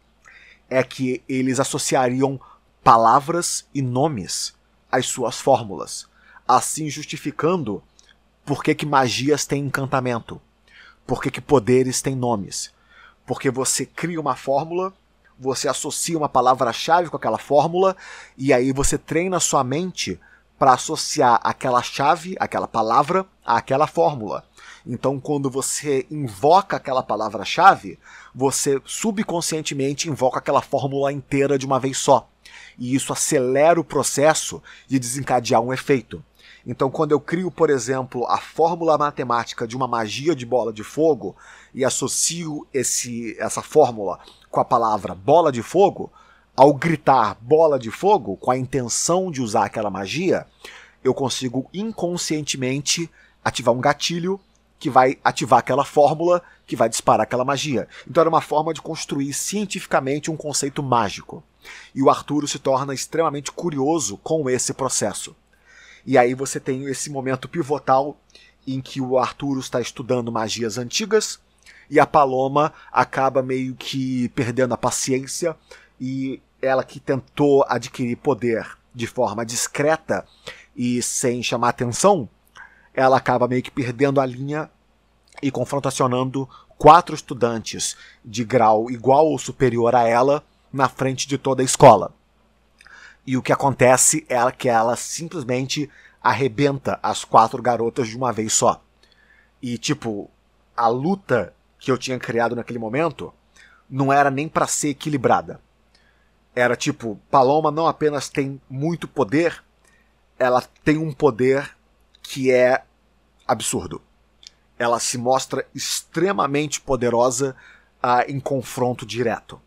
é que eles associariam palavras e nomes às suas fórmulas, assim justificando por que magias têm encantamento, por que poderes têm nomes. Porque você cria uma fórmula, você associa uma palavra-chave com aquela fórmula, e aí você treina sua mente para associar aquela chave, aquela palavra, àquela fórmula. Então, quando você invoca aquela palavra-chave, você subconscientemente invoca aquela fórmula inteira de uma vez só. E isso acelera o processo de desencadear um efeito. Então, quando eu crio, por exemplo, a fórmula matemática de uma magia de bola de fogo e associo essa fórmula com a palavra bola de fogo, ao gritar bola de fogo com a intenção de usar aquela magia, eu consigo inconscientemente ativar um gatilho que vai ativar aquela fórmula que vai disparar aquela magia. Então era uma forma de construir cientificamente um conceito mágico. E o Arturo se torna extremamente curioso com esse processo. E aí você tem esse momento pivotal em que o Arturo está estudando magias antigas e a Paloma acaba meio que perdendo a paciência, e ela que tentou adquirir poder de forma discreta e sem chamar atenção, ela acaba meio que perdendo a linha e confrontacionando 4 estudantes de grau igual ou superior a ela na frente de toda a escola. E o que acontece é que ela simplesmente arrebenta as 4 garotas de uma vez só. E tipo, a luta que eu tinha criado naquele momento não era nem para ser equilibrada. Era tipo, Paloma não apenas tem muito poder, ela tem um poder que é absurdo. Ela se mostra extremamente poderosa em confronto direto.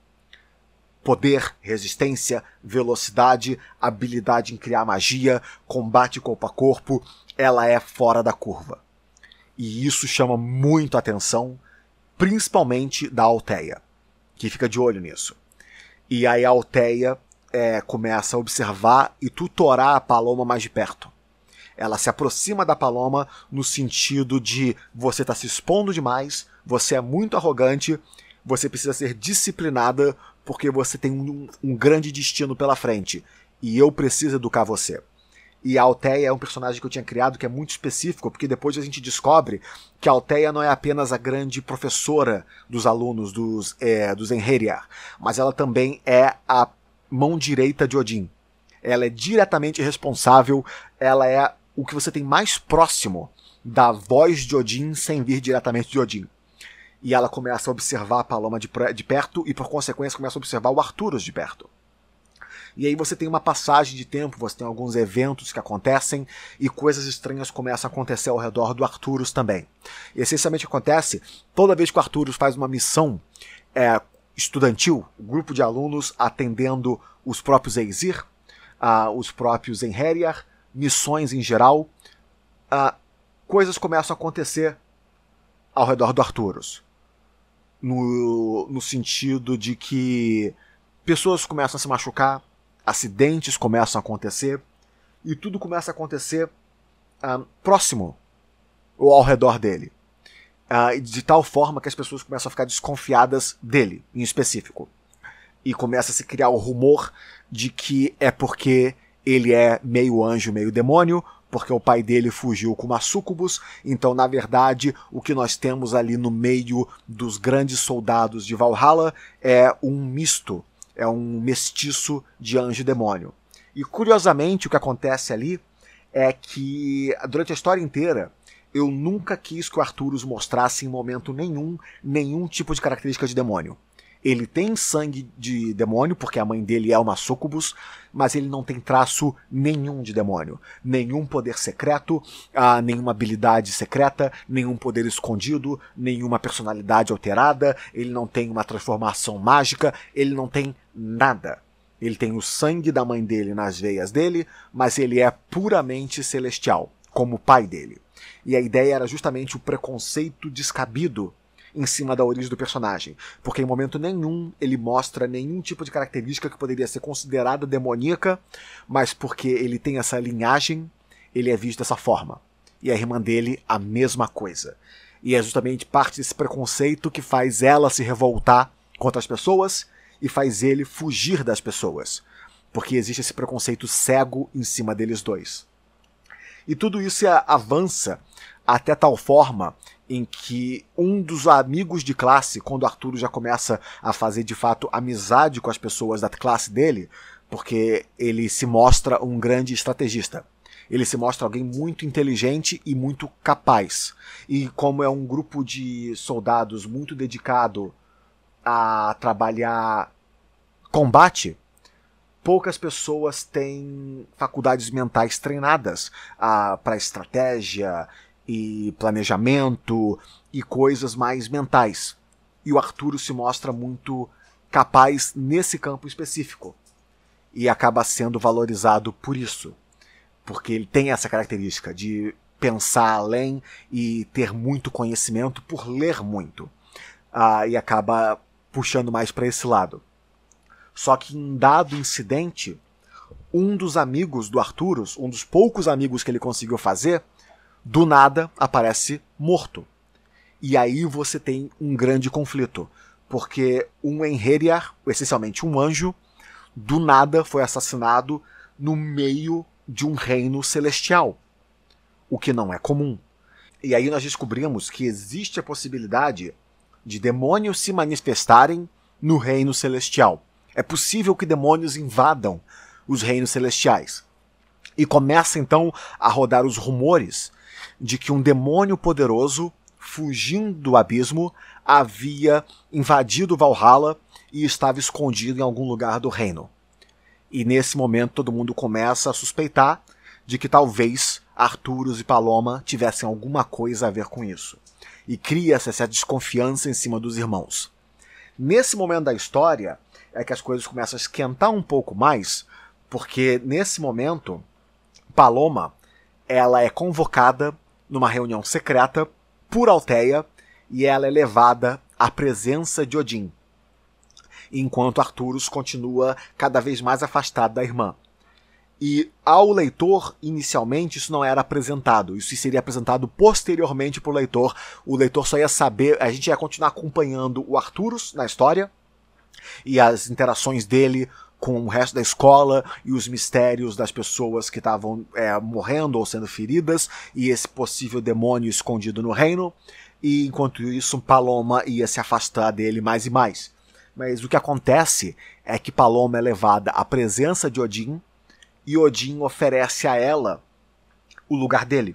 Poder, resistência, velocidade, habilidade em criar magia, combate corpo a corpo, ela é fora da curva. E isso chama muito a atenção, principalmente da Alteia, que fica de olho nisso. E aí a Alteia começa a observar e tutorar a Paloma mais de perto. Ela se aproxima da Paloma no sentido de: você está se expondo demais, você é muito arrogante, você precisa ser disciplinada porque você tem um grande destino pela frente e eu preciso educar você. E a Alteia é um personagem que eu tinha criado que é muito específico, porque depois a gente descobre que a Alteia não é apenas a grande professora dos alunos dos Einherjar, mas ela também é a mão direita de Odin. Ela é diretamente responsável, ela é o que você tem mais próximo da voz de Odin sem vir diretamente de Odin. E ela começa a observar a Paloma de perto e, por consequência, começa a observar o Arturos de perto. E aí você tem uma passagem de tempo, você tem alguns eventos que acontecem e coisas estranhas começam a acontecer ao redor do Arturos também. E essencialmente acontece toda vez que o Arturos faz uma missão estudantil, um grupo de alunos atendendo os próprios Aesir, os próprios Einherjar, missões em geral, coisas começam a acontecer ao redor do Arturos. No sentido de que pessoas começam a se machucar, acidentes começam a acontecer, e tudo começa a acontecer próximo ou ao redor dele. De tal forma que as pessoas começam a ficar desconfiadas dele, em específico. E começa a se criar o rumor de que é porque ele é meio anjo, meio demônio, porque o pai dele fugiu com uma súcubus. Então, na verdade, o que nós temos ali no meio dos grandes soldados de Valhalla é um misto, é um mestiço de anjo e demônio. E, curiosamente, o que acontece ali é que, durante a história inteira, eu nunca quis que o Arturos mostrasse em momento nenhum tipo de característica de demônio. Ele tem sangue de demônio, porque a mãe dele é uma súcubus, mas ele não tem traço nenhum de demônio. Nenhum poder secreto, nenhuma habilidade secreta, nenhum poder escondido, nenhuma personalidade alterada, ele não tem uma transformação mágica, ele não tem nada. Ele tem o sangue da mãe dele nas veias dele, mas ele é puramente celestial, como o pai dele. E a ideia era justamente o preconceito descabido em cima da origem do personagem, porque em momento nenhum ele mostra nenhum tipo de característica que poderia ser considerada demoníaca, mas porque ele tem essa linhagem, ele é visto dessa forma. E a irmã dele, a mesma coisa. E é justamente parte desse preconceito que faz ela se revoltar contra as pessoas e faz ele fugir das pessoas, porque existe esse preconceito cego em cima deles dois. E tudo isso avança até tal forma em que um dos amigos de classe, quando Arturo já começa a fazer de fato amizade com as pessoas da classe dele, porque ele se mostra um grande estrategista. Ele se mostra alguém muito inteligente e muito capaz. E como é um grupo de soldados muito dedicado a trabalhar combate, poucas pessoas têm faculdades mentais treinadas para estratégia e planejamento e coisas mais mentais. E o Arturo se mostra muito capaz nesse campo específico. E acaba sendo valorizado por isso. Porque ele tem essa característica de pensar além e ter muito conhecimento por ler muito. E acaba puxando mais para esse lado. Só que em dado incidente, um dos amigos do Arturus, um dos poucos amigos que ele conseguiu fazer, do nada aparece morto. E aí você tem um grande conflito, porque um Einherjar, essencialmente um anjo, do nada foi assassinado no meio de um reino celestial, o que não é comum. E aí nós descobrimos que existe a possibilidade de demônios se manifestarem no reino celestial. É possível que demônios invadam os reinos celestiais. E começa então a rodar os rumores de que um demônio poderoso, fugindo do abismo, havia invadido Valhalla e estava escondido em algum lugar do reino. E nesse momento todo mundo começa a suspeitar de que talvez Arturus e Paloma tivessem alguma coisa a ver com isso. E cria-se essa desconfiança em cima dos irmãos. Nesse momento da história é que as coisas começam a esquentar um pouco mais, porque nesse momento Paloma ela é convocada numa reunião secreta por Alteia e ela é levada à presença de Odin, enquanto Arturus continua cada vez mais afastado da irmã. E ao leitor, inicialmente, isso não era apresentado. Isso seria apresentado posteriormente para o leitor. O leitor só ia saber, a gente ia continuar acompanhando o Arturus na história e as interações dele com o resto da escola e os mistérios das pessoas que estavam morrendo ou sendo feridas e esse possível demônio escondido no reino. E enquanto isso, Paloma ia se afastar dele mais e mais. Mas o que acontece é que Paloma é levada à presença de Odin e Odin oferece a ela o lugar dele.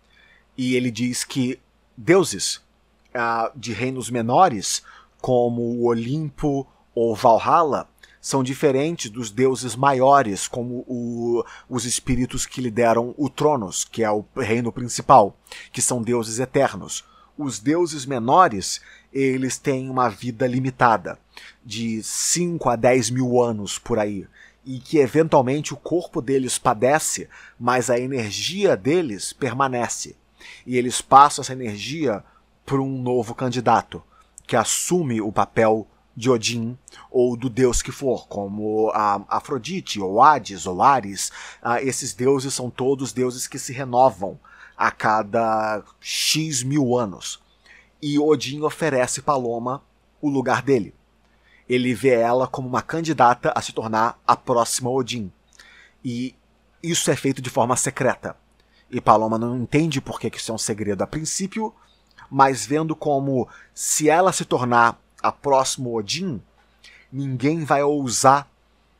E ele diz que deuses de reinos menores, como o Olimpo ou Valhalla, são diferentes dos deuses maiores, como os espíritos que lhe deram o Tronos, que é o reino principal, que são deuses eternos. Os deuses menores, eles têm uma vida limitada, de 5 a 10 mil anos por aí, e que eventualmente o corpo deles padece, mas a energia deles permanece. E eles passam essa energia para um novo candidato, que assume o papel de Odin, ou do deus que for, como Afrodite, ou Hades, ou Ares. Esses deuses são todos deuses que se renovam a cada X mil anos. E Odin oferece Paloma o lugar dele. Ele vê ela como uma candidata a se tornar a próxima Odin. E isso é feito de forma secreta. E Paloma não entende por que isso é um segredo a princípio, mas vendo como se ela se tornar a próxima Odin, ninguém vai ousar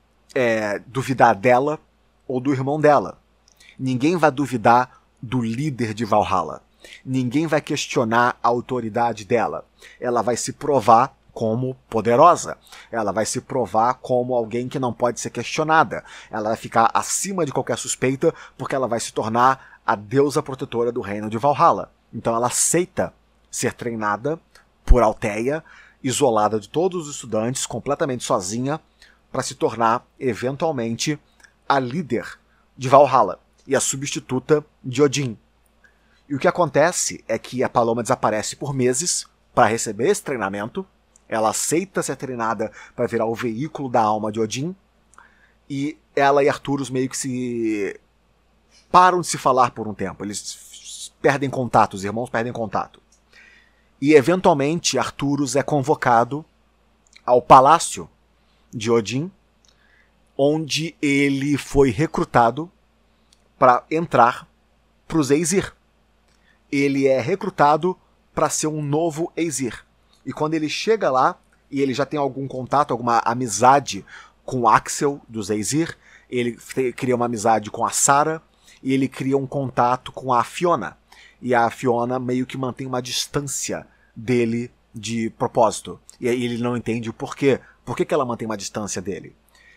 duvidar dela ou do irmão dela. Ninguém vai duvidar do líder de Valhalla. Ninguém vai questionar a autoridade dela. Ela vai se provar como poderosa. Ela vai se provar como alguém que não pode ser questionada. Ela vai ficar acima de qualquer suspeita porque ela vai se tornar a deusa protetora do reino de Valhalla. Então ela aceita ser treinada por Alteia, isolada de todos os estudantes, completamente sozinha, para se tornar, eventualmente, a líder de Valhalla e a substituta de Odin. E o que acontece é que a Paloma desaparece por meses para receber esse treinamento. Ela aceita ser treinada para virar o veículo da alma de Odin. E ela e Arturus meio que se param de se falar por um tempo. Eles perdem contato, os irmãos perdem contato. E eventualmente Arturus é convocado ao palácio de Odin, onde ele foi recrutado para entrar para os Aesir. Ele é recrutado para ser um novo Aesir. E quando ele chega lá, e ele já tem algum contato, alguma amizade com o Axel dos Aesir, ele cria uma amizade com a Sara, e ele cria um contato com a Fiona. E a Fiona meio que mantém uma distância dele de propósito. E aí ele não entende o porquê. Por que ela mantém uma distância dele?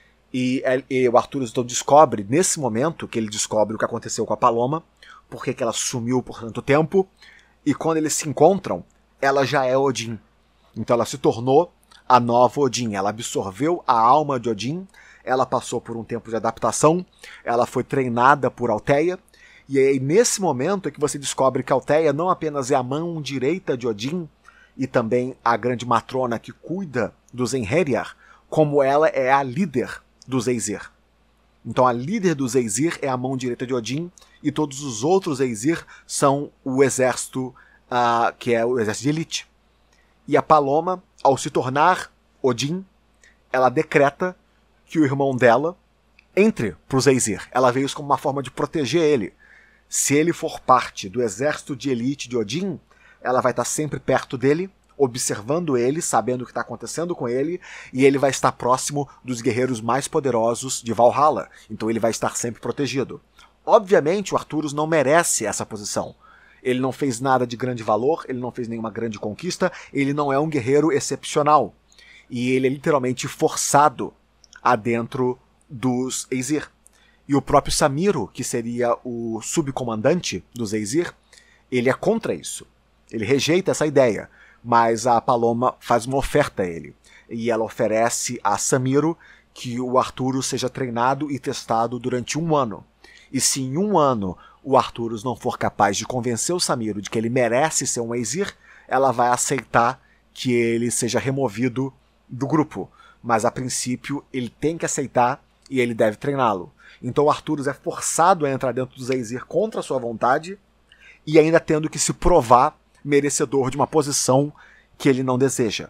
E o Arturus então descobre, nesse momento, que ele descobre o que aconteceu com a Paloma, por que ela sumiu por tanto tempo, e quando eles se encontram, ela já é Odin. Então ela se tornou a nova Odin. Ela absorveu a alma de Odin, ela passou por um tempo de adaptação, ela foi treinada por Alteia, E aí, nesse momento, é que você descobre que Althea não apenas é a mão direita de Odin, e também a grande matrona que cuida dos Einherjar, como ela é a líder dos Aesir. Então a líder dos Aesir é a mão direita de Odin, e todos os outros Aesir são o exército, que é o exército de elite. E a Paloma, ao se tornar Odin, ela decreta que o irmão dela entre para os Aesir. Ela veio isso como uma forma de proteger ele. Se ele for parte do exército de elite de Odin, ela vai estar sempre perto dele, observando ele, sabendo o que está acontecendo com ele, e ele vai estar próximo dos guerreiros mais poderosos de Valhalla, então ele vai estar sempre protegido. Obviamente o Arturus não merece essa posição. Ele não fez nada de grande valor, ele não fez nenhuma grande conquista, ele não é um guerreiro excepcional. E ele é literalmente forçado adentro dos Aesir. E o próprio Samiro, que seria o subcomandante dos Aesir, ele é contra isso. Ele rejeita essa ideia, mas a Paloma faz uma oferta a ele. E ela oferece a Samiro que o Arturus seja treinado e testado durante 1 ano. E se em 1 ano o Arturus não for capaz de convencer o Samiro de que ele merece ser um Aesir, ela vai aceitar que ele seja removido do grupo. Mas a princípio ele tem que aceitar e ele deve treiná-lo. Então o Arturus é forçado a entrar dentro dos Aesir contra a sua vontade e ainda tendo que se provar merecedor de uma posição que ele não deseja.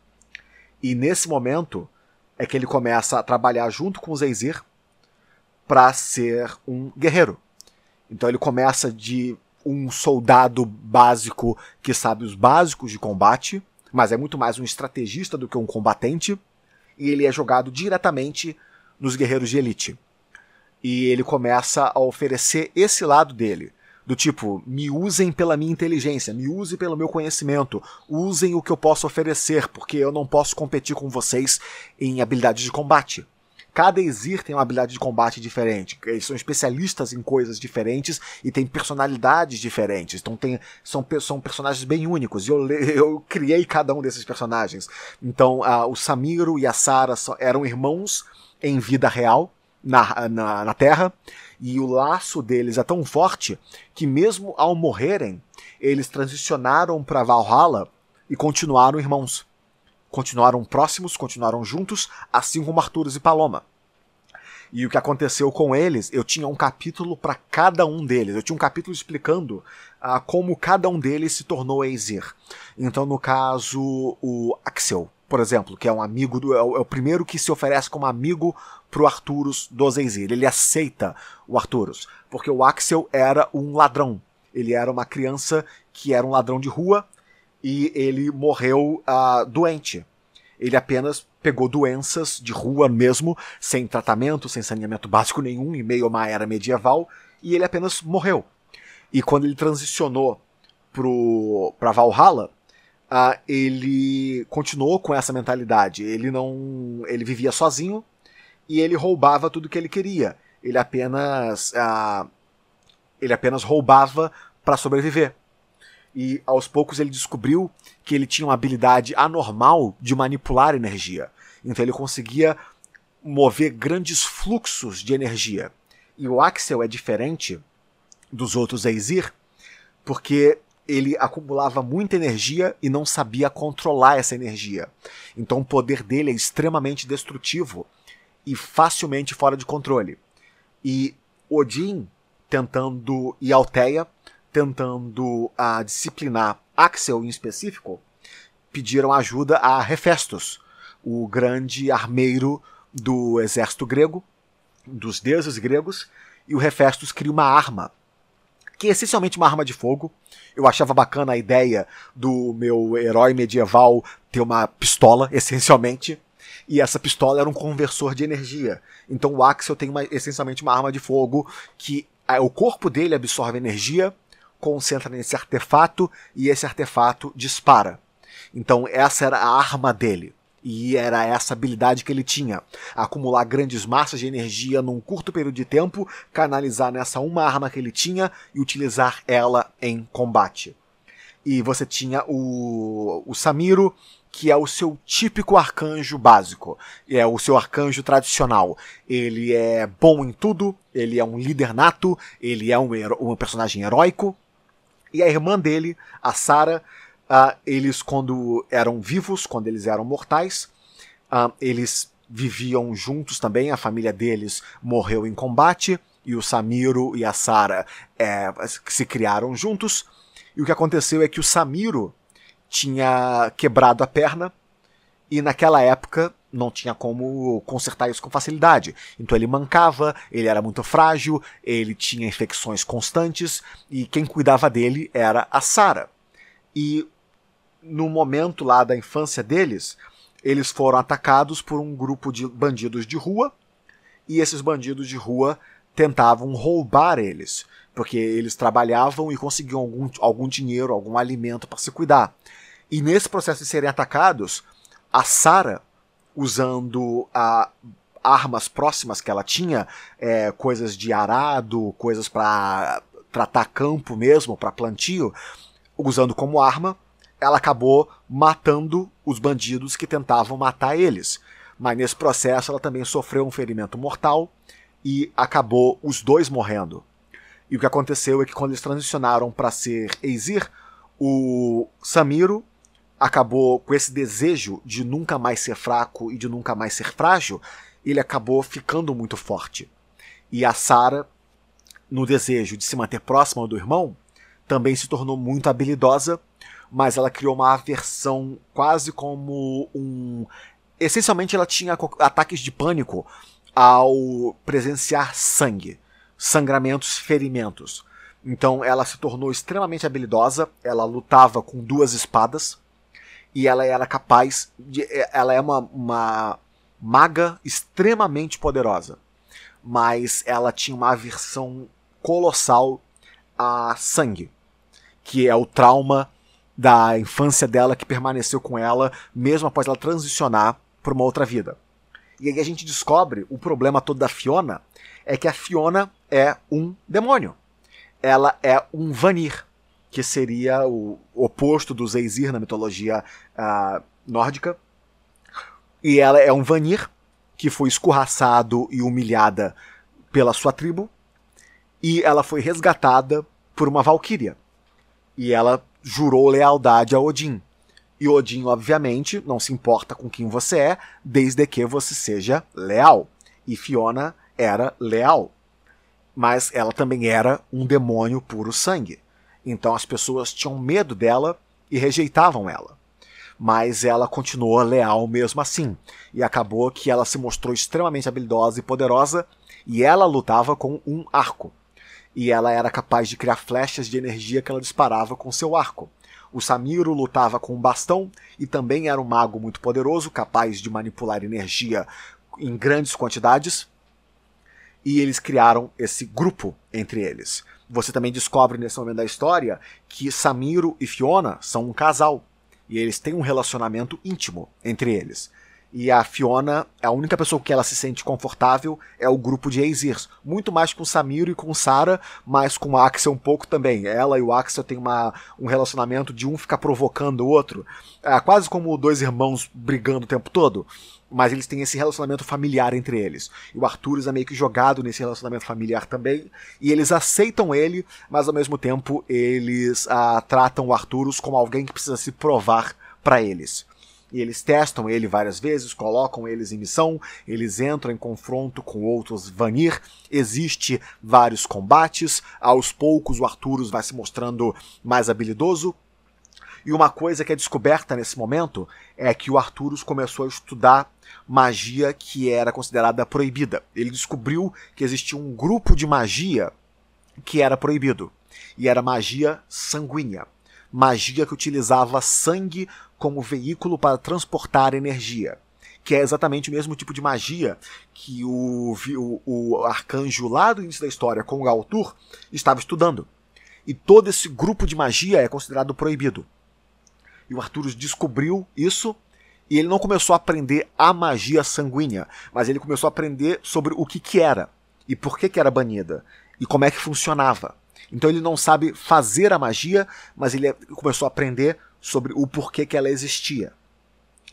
E nesse momento é que ele começa a trabalhar junto com os Aesir para ser um guerreiro. Então ele começa de um soldado básico que sabe os básicos de combate, mas é muito mais um estrategista do que um combatente, e ele é jogado diretamente nos guerreiros de elite. E ele começa a oferecer esse lado dele, do tipo, me usem pela minha inteligência, me usem pelo meu conhecimento, usem o que eu posso oferecer, porque eu não posso competir com vocês em habilidades de combate. Cada Aesir tem uma habilidade de combate diferente, eles são especialistas em coisas diferentes e têm personalidades diferentes, então são personagens bem únicos, e eu criei cada um desses personagens. Então o Samiro e a Sara eram irmãos em vida real, na Terra, e o laço deles é tão forte que mesmo ao morrerem, eles transicionaram para Valhalla e continuaram irmãos. Continuaram próximos, continuaram juntos, assim como Arturus e Paloma. E o que aconteceu com eles, eu tinha um capítulo para cada um deles. Eu tinha um capítulo explicando como cada um deles se tornou Aesir. Então, no caso, o Axel, por exemplo, que é um amigo, é o primeiro que se oferece como amigo pro Arturus dos Aesir. Ele aceita o Arturus, porque o Axel era um ladrão. Ele era uma criança que era um ladrão de rua e ele morreu doente. Ele apenas pegou doenças de rua mesmo, sem tratamento, sem saneamento básico nenhum, em meio a uma era medieval, e ele apenas morreu. E quando ele transicionou para Valhalla, ele continuou com essa mentalidade. Ele vivia sozinho e ele roubava tudo que ele queria. Ele apenas roubava para sobreviver. E aos poucos ele descobriu que ele tinha uma habilidade anormal de manipular energia. Então ele conseguia mover grandes fluxos de energia. E o Axel é diferente dos outros Aesir, porque ele acumulava muita energia e não sabia controlar essa energia. Então o poder dele é extremamente destrutivo e facilmente fora de controle. E Odin e Althea tentando disciplinar Axel em específico, pediram ajuda a Hefestos, o grande armeiro do exército grego, dos deuses gregos, e o Hefestos cria uma arma, que é essencialmente uma arma de fogo. Eu achava bacana a ideia do meu herói medieval ter uma pistola, essencialmente, e essa pistola era um conversor de energia. Então o Axel tem essencialmente uma arma de fogo que o corpo dele absorve energia, concentra nesse artefato e esse artefato dispara. Então essa era a arma dele. E era essa habilidade que ele tinha. Acumular grandes massas de energia num curto período de tempo, canalizar nessa uma arma que ele tinha e utilizar ela em combate. E você tinha o Samiro, que é o seu típico arcanjo básico, é o seu arcanjo tradicional. Ele é bom em tudo, ele é um líder nato, ele é um personagem heróico. E a irmã dele, a Sarah, eles quando eram vivos, quando eles eram mortais, eles viviam juntos também, a família deles morreu em combate, e o Samiro e a Sarah se criaram juntos. E o que aconteceu é que o Samiro tinha quebrado a perna e naquela época não tinha como consertar isso com facilidade. Então ele mancava, ele era muito frágil, ele tinha infecções constantes e quem cuidava dele era a Sarah. E no momento lá da infância deles, eles foram atacados por um grupo de bandidos de rua e esses bandidos de rua tentavam roubar eles, porque eles trabalhavam e conseguiam algum dinheiro, algum alimento para se cuidar. E nesse processo de serem atacados, a Sarah, usando armas próximas que ela tinha, coisas de arado, coisas para tratar campo mesmo, para plantio, usando como arma, ela acabou matando os bandidos que tentavam matar eles. Mas nesse processo ela também sofreu um ferimento mortal e acabou os dois morrendo. E o que aconteceu é que quando eles transicionaram para ser Aesir, o Samiro acabou com esse desejo de nunca mais ser fraco e de nunca mais ser frágil, ele acabou ficando muito forte. E a Sarah, no desejo de se manter próxima do irmão, também se tornou muito habilidosa, mas ela criou uma aversão quase como essencialmente ela tinha ataques de pânico ao presenciar sangue, sangramentos, ferimentos. Então ela se tornou extremamente habilidosa, ela lutava com 2 espadas, e ela era capaz de... Ela é uma maga extremamente poderosa, mas ela tinha uma aversão colossal a sangue, que é o trauma da infância dela que permaneceu com ela, mesmo após ela transicionar para uma outra vida. E aí a gente descobre o problema todo da Fiona, é que a Fiona é um demônio. Ela é um Vanir, que seria o oposto dos Aesir na mitologia nórdica. E ela é um Vanir que foi escorraçado e humilhada pela sua tribo. E ela foi resgatada por uma valquíria. E ela jurou lealdade a Odin. E Odin, obviamente, não se importa com quem você é, desde que você seja leal. E Fiona era leal. Mas ela também era um demônio puro sangue. Então as pessoas tinham medo dela e rejeitavam ela. Mas ela continuou leal mesmo assim. E acabou que ela se mostrou extremamente habilidosa e poderosa. E ela lutava com um arco. E ela era capaz de criar flechas de energia que ela disparava com seu arco. O Samiro lutava com um bastão e também era um mago muito poderoso, capaz de manipular energia em grandes quantidades. E eles criaram esse grupo entre eles. Você também descobre nesse momento da história que Samiro e Fiona são um casal. E eles têm um relacionamento íntimo entre eles. E a Fiona, a única pessoa que ela se sente confortável é o grupo de Aesirs. Muito mais com o Samiro e com Sarah, mas com o Axel um pouco também. Ela e o Axel têm um relacionamento de um ficar provocando o outro. Quase como 2 irmãos brigando o tempo todo. Mas eles têm esse relacionamento familiar entre eles. E o Arthurus é meio que jogado nesse relacionamento familiar também. E eles aceitam ele, mas ao mesmo tempo eles tratam o Arthurus como alguém que precisa se provar para eles. E eles testam ele várias vezes, colocam eles em missão, eles entram em confronto com outros Vanir, existe vários combates, aos poucos o Arthurus vai se mostrando mais habilidoso. E uma coisa que é descoberta nesse momento é que o Arthurus começou a estudar magia que era considerada proibida. Ele descobriu que existia um grupo de magia que era proibido, e era magia sanguínea. Magia que utilizava sangue como veículo para transportar energia, que é exatamente o mesmo tipo de magia que o arcanjo lá do início da história, com o Galtur, estava estudando. E todo esse grupo de magia é considerado proibido. E o Arthurus descobriu isso, e ele não começou a aprender a magia sanguínea, mas ele começou a aprender sobre o que era, e por que era banida, e como é que funcionava. Então ele não sabe fazer a magia, mas ele começou a aprender sobre o porquê que ela existia.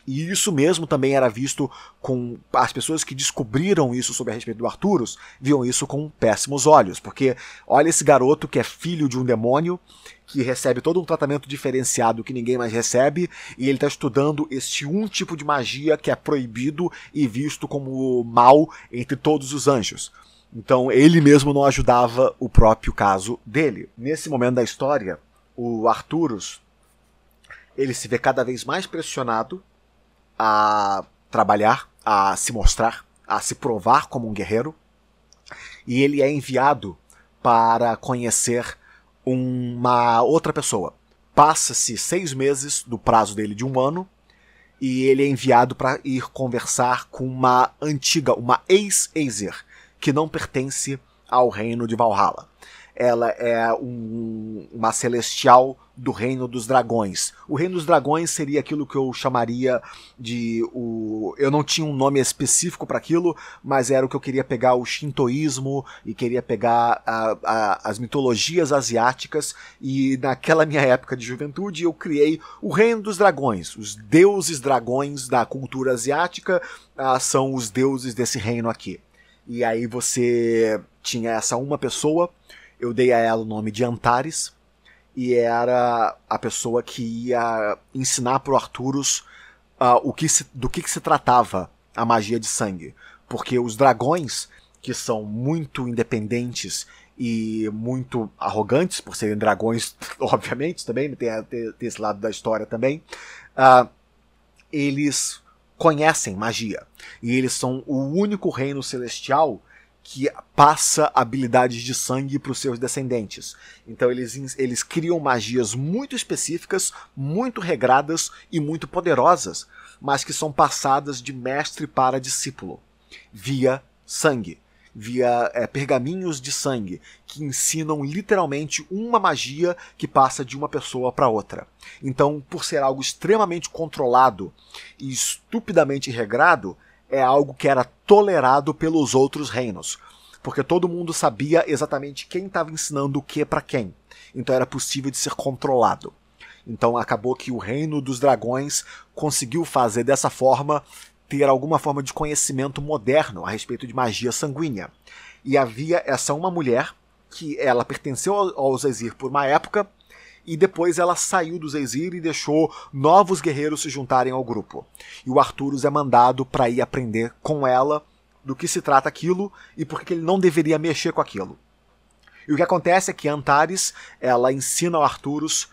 E isso mesmo também era visto com as pessoas que descobriram isso sobre a respeito do Arturus, viam isso com péssimos olhos, porque olha esse garoto que é filho de um demônio, que recebe todo um tratamento diferenciado que ninguém mais recebe, e ele está estudando este um tipo de magia que é proibido e visto como mal entre todos os anjos. Então ele mesmo não ajudava o próprio caso dele. Nesse momento da história, o Arturus, ele se vê cada vez mais pressionado a trabalhar, a se mostrar, a se provar como um guerreiro, e ele é enviado para conhecer uma outra pessoa. Passa-se 6 meses do prazo dele de 1 ano, e ele é enviado para ir conversar com uma ex-Aesir, que não pertence ao reino de Valhalla. Ela é uma celestial do reino dos dragões. O reino dos dragões seria aquilo que eu chamaria de... Eu não tinha um nome específico para aquilo, mas era o que eu queria pegar o shintoísmo e queria pegar as mitologias asiáticas, e naquela minha época de juventude eu criei o reino dos dragões. Os deuses dragões da cultura asiática são os deuses desse reino aqui. E aí você tinha essa uma pessoa. Eu dei a ela o nome de Antares, e era a pessoa que ia ensinar para o Arturus do que se tratava a magia de sangue. Porque os dragões, que são muito independentes e muito arrogantes, por serem dragões, obviamente, também tem esse lado da história também, eles conhecem magia. E eles são o único reino celestial que passa habilidades de sangue para os seus descendentes. Então eles criam magias muito específicas, muito regradas e muito poderosas, mas que são passadas de mestre para discípulo, via sangue, via pergaminhos de sangue, que ensinam literalmente uma magia que passa de uma pessoa para outra. Então, por ser algo extremamente controlado e estupidamente regrado, é algo que era tolerado pelos outros reinos, porque todo mundo sabia exatamente quem estava ensinando o que para quem. Então era possível de ser controlado. Então acabou que o reino dos dragões conseguiu fazer dessa forma, ter alguma forma de conhecimento moderno a respeito de magia sanguínea. E havia essa uma mulher que ela pertenceu aos Aesir por uma época, e depois ela saiu dos Aesir e deixou novos guerreiros se juntarem ao grupo. E o Arturus é mandado para ir aprender com ela do que se trata aquilo e por que ele não deveria mexer com aquilo. E o que acontece é que Antares, ela ensina ao Arturus,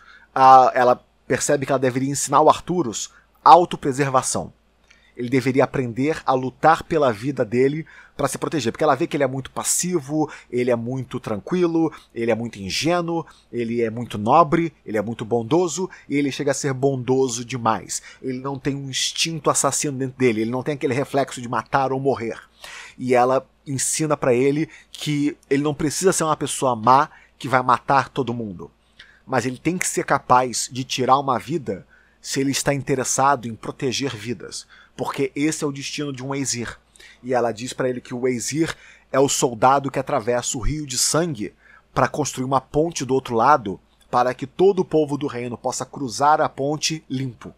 ela percebe que ela deveria ensinar ao Arturus autopreservação. Ele deveria aprender a lutar pela vida dele para se proteger, porque ela vê que ele é muito passivo, ele é muito tranquilo, ele é muito ingênuo, ele é muito nobre, ele é muito bondoso, e ele chega a ser bondoso demais. Ele não tem um instinto assassino dentro dele, ele não tem aquele reflexo de matar ou morrer. E ela ensina para ele que ele não precisa ser uma pessoa má que vai matar todo mundo, mas ele tem que ser capaz de tirar uma vida se ele está interessado em proteger vidas, porque esse é o destino de um Aesir. E ela diz para ele que o Aesir é o soldado que atravessa o rio de sangue para construir uma ponte do outro lado, para que todo o povo do reino possa cruzar a ponte limpo.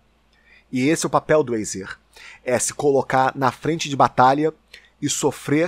E esse é o papel do Aesir, é se colocar na frente de batalha e sofrer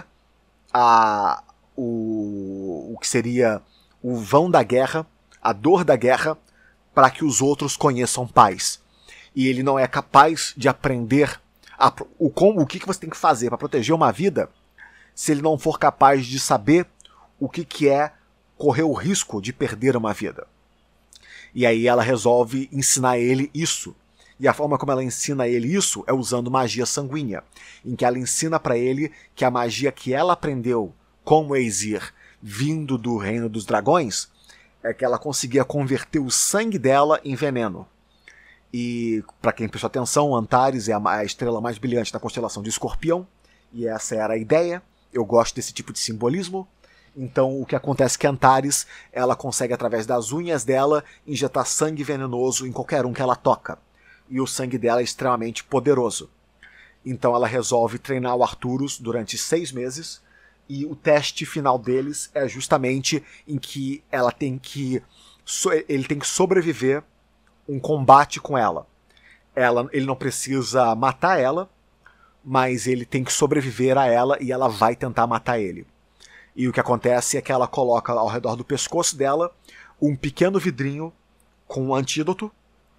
o que seria o vão da guerra, a dor da guerra, para que os outros conheçam paz. E ele não é capaz de aprender o que você tem que fazer para proteger uma vida se ele não for capaz de saber o que é correr o risco de perder uma vida. E aí ela resolve ensinar ele isso. E a forma como ela ensina ele isso é usando magia sanguínea, em que ela ensina para ele que a magia que ela aprendeu como Aesir, vindo do reino dos dragões, é que ela conseguia converter o sangue dela em veneno. E, para quem prestou atenção, Antares é a estrela mais brilhante da constelação de Escorpião, e essa era a ideia. Eu gosto desse tipo de simbolismo. Então o que acontece é que Antares, ela consegue, através das unhas dela, injetar sangue venenoso em qualquer um que ela toca. E o sangue dela é extremamente poderoso. Então ela resolve treinar o Arturus durante 6 meses, e o teste final deles é justamente em que ele tem que sobreviver um combate com ela. Ele não precisa matar ela, mas ele tem que sobreviver a ela e ela vai tentar matar ele. E o que acontece é que ela coloca ao redor do pescoço dela um pequeno vidrinho com um antídoto,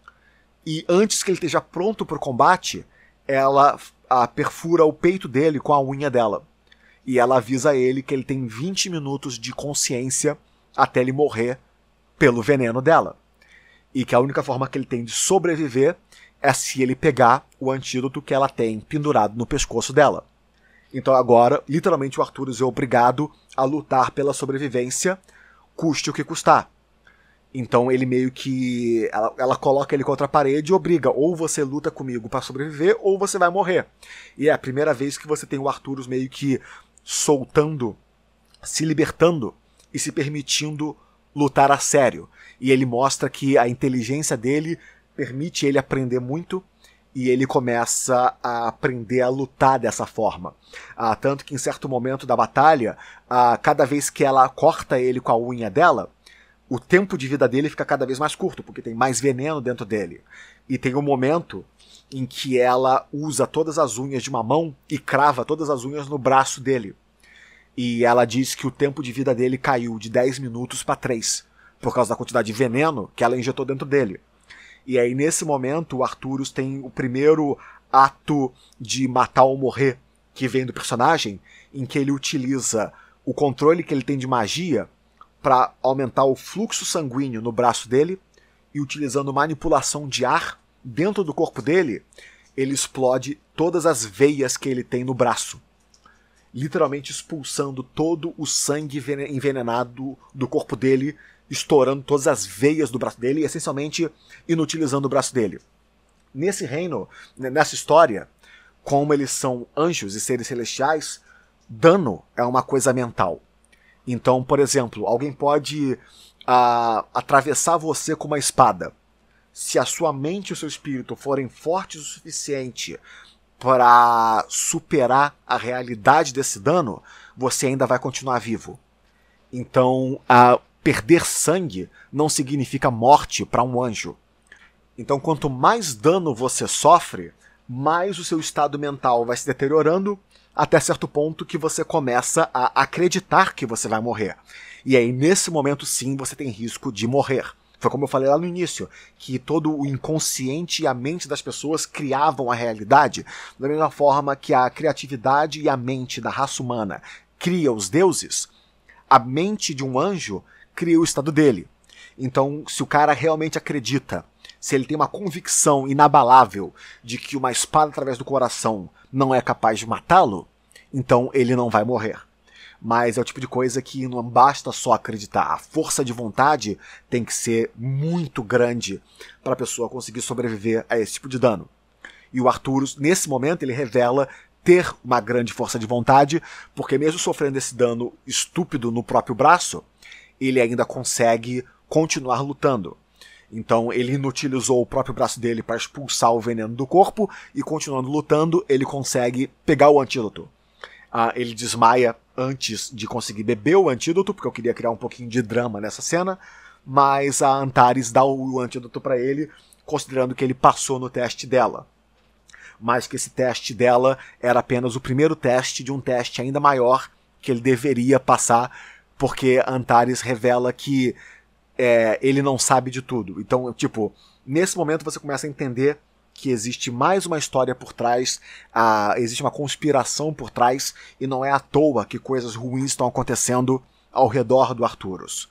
e antes que ele esteja pronto para o combate, ela perfura o peito dele com a unha dela. E ela avisa ele que ele tem 20 minutos de consciência até ele morrer pelo veneno dela. E que a única forma que ele tem de sobreviver é se ele pegar o antídoto que ela tem pendurado no pescoço dela. Então agora, literalmente, o Arthurus é obrigado a lutar pela sobrevivência, custe o que custar. Então ele meio que... Ela coloca ele contra a parede e obriga: ou você luta comigo para sobreviver, ou você vai morrer. E é a primeira vez que você tem o Arthurus meio que soltando, se libertando e se permitindo lutar a sério. E ele mostra que a inteligência dele permite ele aprender muito, e ele começa a aprender a lutar dessa forma. Tanto que em certo momento da batalha, cada vez que ela corta ele com a unha dela, o tempo de vida dele fica cada vez mais curto, porque tem mais veneno dentro dele. E tem um momento em que ela usa todas as unhas de uma mão e crava todas as unhas no braço dele. E ela diz que o tempo de vida dele caiu de 10 minutos para 3, por causa da quantidade de veneno que ela injetou dentro dele. E aí, nesse momento, o Arthurus tem o primeiro ato de matar ou morrer que vem do personagem, em que ele utiliza o controle que ele tem de magia para aumentar o fluxo sanguíneo no braço dele, e utilizando manipulação de ar dentro do corpo dele, ele explode todas as veias que ele tem no braço, literalmente expulsando todo o sangue envenenado do corpo dele, estourando todas as veias do braço dele e essencialmente inutilizando o braço dele. Nesse reino, nessa história, como eles são anjos e seres celestiais, dano é uma coisa mental. Então, por exemplo, alguém pode atravessar você com uma espada. Se a sua mente e o seu espírito forem fortes o suficiente para superar a realidade desse dano, você ainda vai continuar vivo. Então, perder sangue não significa morte para um anjo. Então, quanto mais dano você sofre, mais o seu estado mental vai se deteriorando, até certo ponto que você começa a acreditar que você vai morrer. E aí, nesse momento, sim, você tem risco de morrer. Foi como eu falei lá no início, que todo o inconsciente e a mente das pessoas criavam a realidade, da mesma forma que a criatividade e a mente da raça humana cria os deuses, a mente de um anjo cria o estado dele. Então, se o cara realmente acredita, se ele tem uma convicção inabalável de que uma espada através do coração não é capaz de matá-lo, então ele não vai morrer. Mas é o tipo de coisa que não basta só acreditar. A força de vontade tem que ser muito grande para a pessoa conseguir sobreviver a esse tipo de dano. E o Arthurus, nesse momento, ele revela ter uma grande força de vontade, porque mesmo sofrendo esse dano estúpido no próprio braço, ele ainda consegue continuar lutando. Então ele inutilizou o próprio braço dele para expulsar o veneno do corpo, e continuando lutando, ele consegue pegar o antídoto. Ele desmaia antes de conseguir beber o antídoto, porque eu queria criar um pouquinho de drama nessa cena, mas a Antares dá o antídoto para ele, considerando que ele passou no teste dela. Mas que esse teste dela era apenas o primeiro teste de um teste ainda maior que ele deveria passar, porque Antares revela que ele não sabe de tudo. Então, tipo, nesse momento você começa a entender que existe mais uma história por trás, existe uma conspiração por trás, e não é à toa que coisas ruins estão acontecendo ao redor do Arthurus.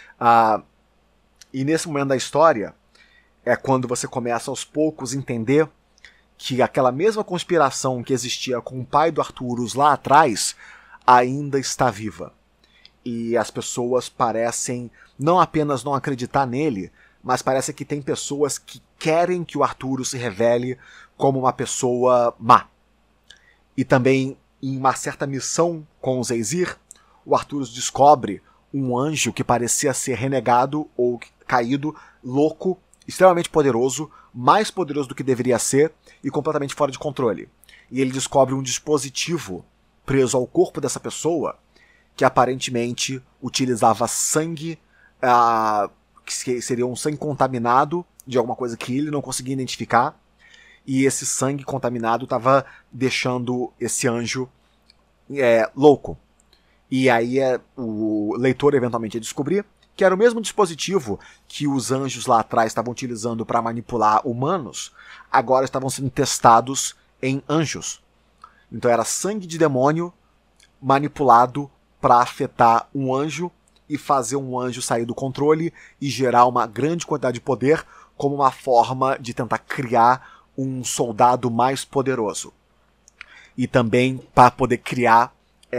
E nesse momento da história é quando você começa aos poucos a entender que aquela mesma conspiração que existia com o pai do Arthurus lá atrás ainda está viva. E as pessoas parecem não apenas não acreditar nele, mas parece que tem pessoas que querem que o Arthurus se revele como uma pessoa má. E também, em uma certa missão com o Zeizir, o Arthurus descobre um anjo que parecia ser renegado ou caído, louco, extremamente poderoso, mais poderoso do que deveria ser e completamente fora de controle. E ele descobre um dispositivo preso ao corpo dessa pessoa que aparentemente utilizava sangue, que seria um sangue contaminado de alguma coisa que ele não conseguia identificar, e esse sangue contaminado estava deixando esse anjo louco. E aí o leitor eventualmente ia descobrir que era o mesmo dispositivo que os anjos lá atrás estavam utilizando para manipular humanos, agora estavam sendo testados em anjos. Então era sangue de demônio manipulado para afetar um anjo e fazer um anjo sair do controle e gerar uma grande quantidade de poder como uma forma de tentar criar um soldado mais poderoso. E também para poder criar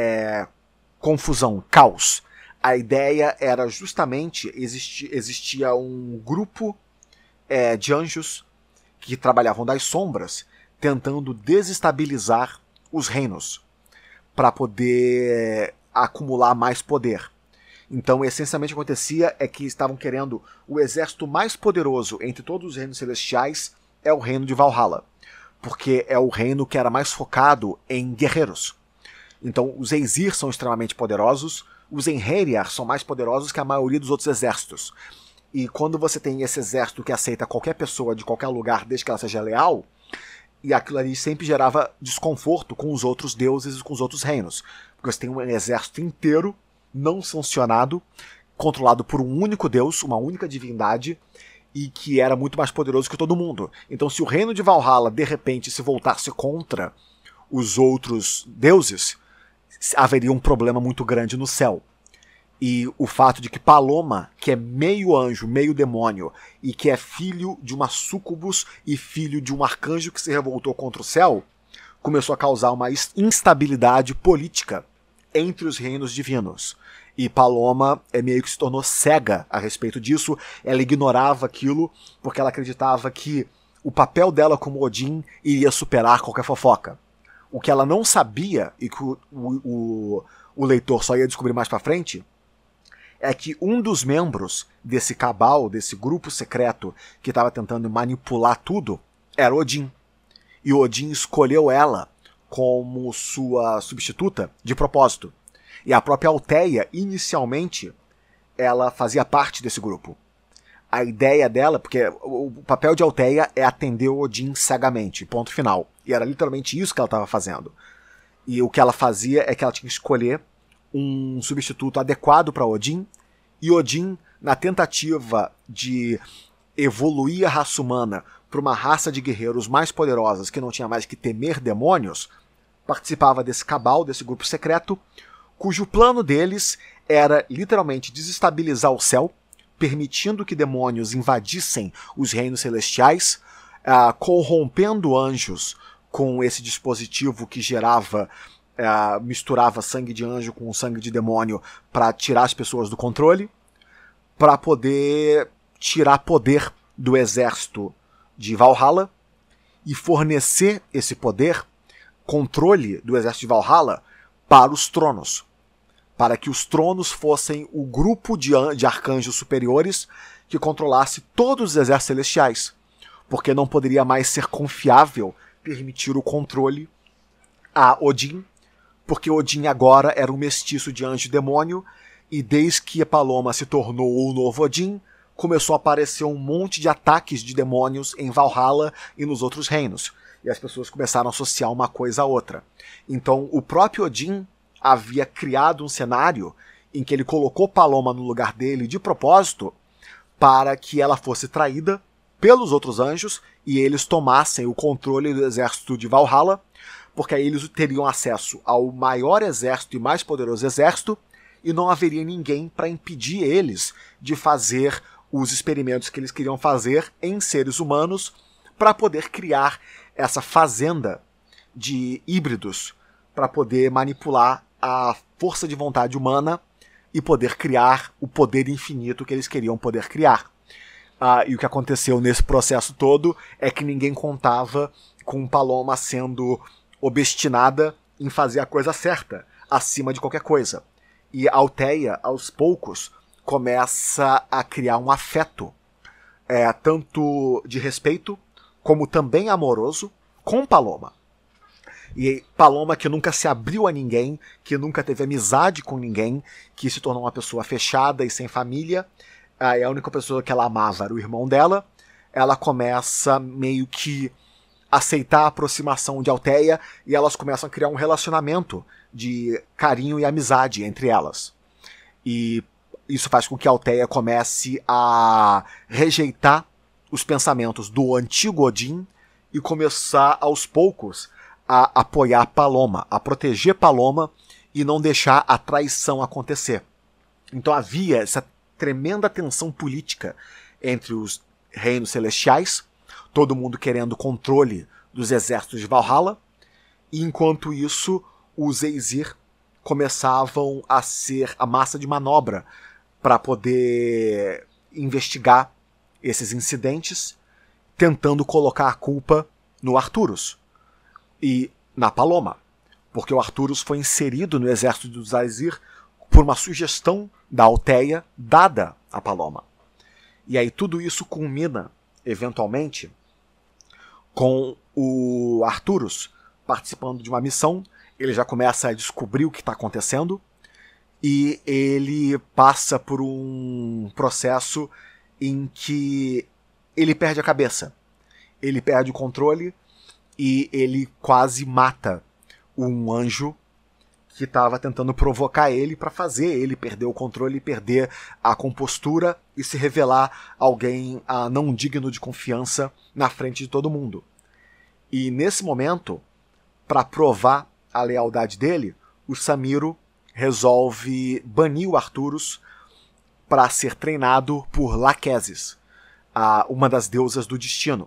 confusão, caos. A ideia era justamente, existia um grupo de anjos que trabalhavam das sombras, tentando desestabilizar os reinos, para poder acumular mais poder. Então, essencialmente, o que acontecia é que estavam querendo o exército mais poderoso entre todos os reinos celestiais é o reino de Valhalla, porque é o reino que era mais focado em guerreiros. Então, os Aesir são extremamente poderosos, os Einherjar são mais poderosos que a maioria dos outros exércitos. E quando você tem esse exército que aceita qualquer pessoa de qualquer lugar, desde que ela seja leal, e aquilo ali sempre gerava desconforto com os outros deuses e com os outros reinos. Porque você tem um exército inteiro, não sancionado, controlado por um único deus, uma única divindade, e que era muito mais poderoso que todo mundo. Então, se o reino de Valhalla, de repente, se voltasse contra os outros deuses, haveria um problema muito grande no céu. E o fato de que Paloma, que é meio anjo, meio demônio, e que é filho de uma súcubus e filho de um arcanjo que se revoltou contra o céu, começou a causar uma instabilidade política entre os reinos divinos. E Paloma meio que se tornou cega a respeito disso. Ela ignorava aquilo porque ela acreditava que o papel dela como Odin iria superar qualquer fofoca. O que ela não sabia, e que o leitor só ia descobrir mais pra frente, é que um dos membros desse cabal, desse grupo secreto que estava tentando manipular tudo, era Odin. E Odin escolheu ela como sua substituta de propósito. E a própria Altheia, inicialmente, ela fazia parte desse grupo. A ideia dela, porque o papel de Altheia é atender o Odin cegamente, ponto final. E era literalmente isso que ela estava fazendo. E o que ela fazia é que ela tinha que escolher um substituto adequado para Odin, e Odin, na tentativa de evoluir a raça humana para uma raça de guerreiros mais poderosos que não tinha mais que temer demônios, participava desse cabal, desse grupo secreto, cujo plano deles era literalmente desestabilizar o céu, permitindo que demônios invadissem os reinos celestiais, corrompendo anjos com esse dispositivo que misturava sangue de anjo com sangue de demônio para tirar as pessoas do controle, para poder tirar poder do exército de Valhalla e fornecer esse poder, controle do exército de Valhalla, para os tronos. Para que os tronos fossem o grupo de arcanjos superiores que controlasse todos os exércitos celestiais, porque não poderia mais ser confiável permitir o controle a Odin, porque Odin agora era um mestiço de anjo e demônio, e desde que a Paloma se tornou o novo Odin, começou a aparecer um monte de ataques de demônios em Valhalla e nos outros reinos, e as pessoas começaram a associar uma coisa a outra. Então o próprio Odin havia criado um cenário em que ele colocou Paloma no lugar dele de propósito para que ela fosse traída pelos outros anjos e eles tomassem o controle do exército de Valhalla, porque aí eles teriam acesso ao maior exército e mais poderoso exército e não haveria ninguém para impedir eles de fazer os experimentos que eles queriam fazer em seres humanos para poder criar essa fazenda de híbridos para poder manipular a força de vontade humana e poder criar o poder infinito que eles queriam poder criar. E o que aconteceu nesse processo todo é que ninguém contava com Paloma sendo obstinada em fazer a coisa certa, acima de qualquer coisa. E a Altheia, aos poucos, começa a criar um afeto, tanto de respeito, como também amoroso, com Paloma. E Paloma, que nunca se abriu a ninguém, que nunca teve amizade com ninguém, que se tornou uma pessoa fechada e sem família, a única pessoa que ela amava era o irmão dela, ela começa meio que aceitar a aproximação de Alteia e elas começam a criar um relacionamento de carinho e amizade entre elas. E isso faz com que Alteia comece a rejeitar os pensamentos do antigo Odin e começar aos poucos a apoiar Paloma, a proteger Paloma e não deixar a traição acontecer. Então havia essa tremenda tensão política entre os reinos celestiais, todo mundo querendo controle dos exércitos de Valhalla, e enquanto isso os Aesir começavam a ser a massa de manobra para poder investigar esses incidentes, tentando colocar a culpa no Arturus e na Paloma, porque o Arturus foi inserido no exército dos Aesir por uma sugestão da Alteia dada a Paloma. E aí tudo isso culmina, eventualmente, com o Arturus participando de uma missão. Ele já começa a descobrir o que está acontecendo e ele passa por um processo em que ele perde a cabeça, ele perde o controle e ele quase mata um anjo que estava tentando provocar ele para fazer ele perder o controle, perder a compostura e se revelar alguém não digno de confiança na frente de todo mundo. E nesse momento, para provar a lealdade dele, o Samiro resolve banir o Arturus para ser treinado por Lachesis, uma das deusas do destino.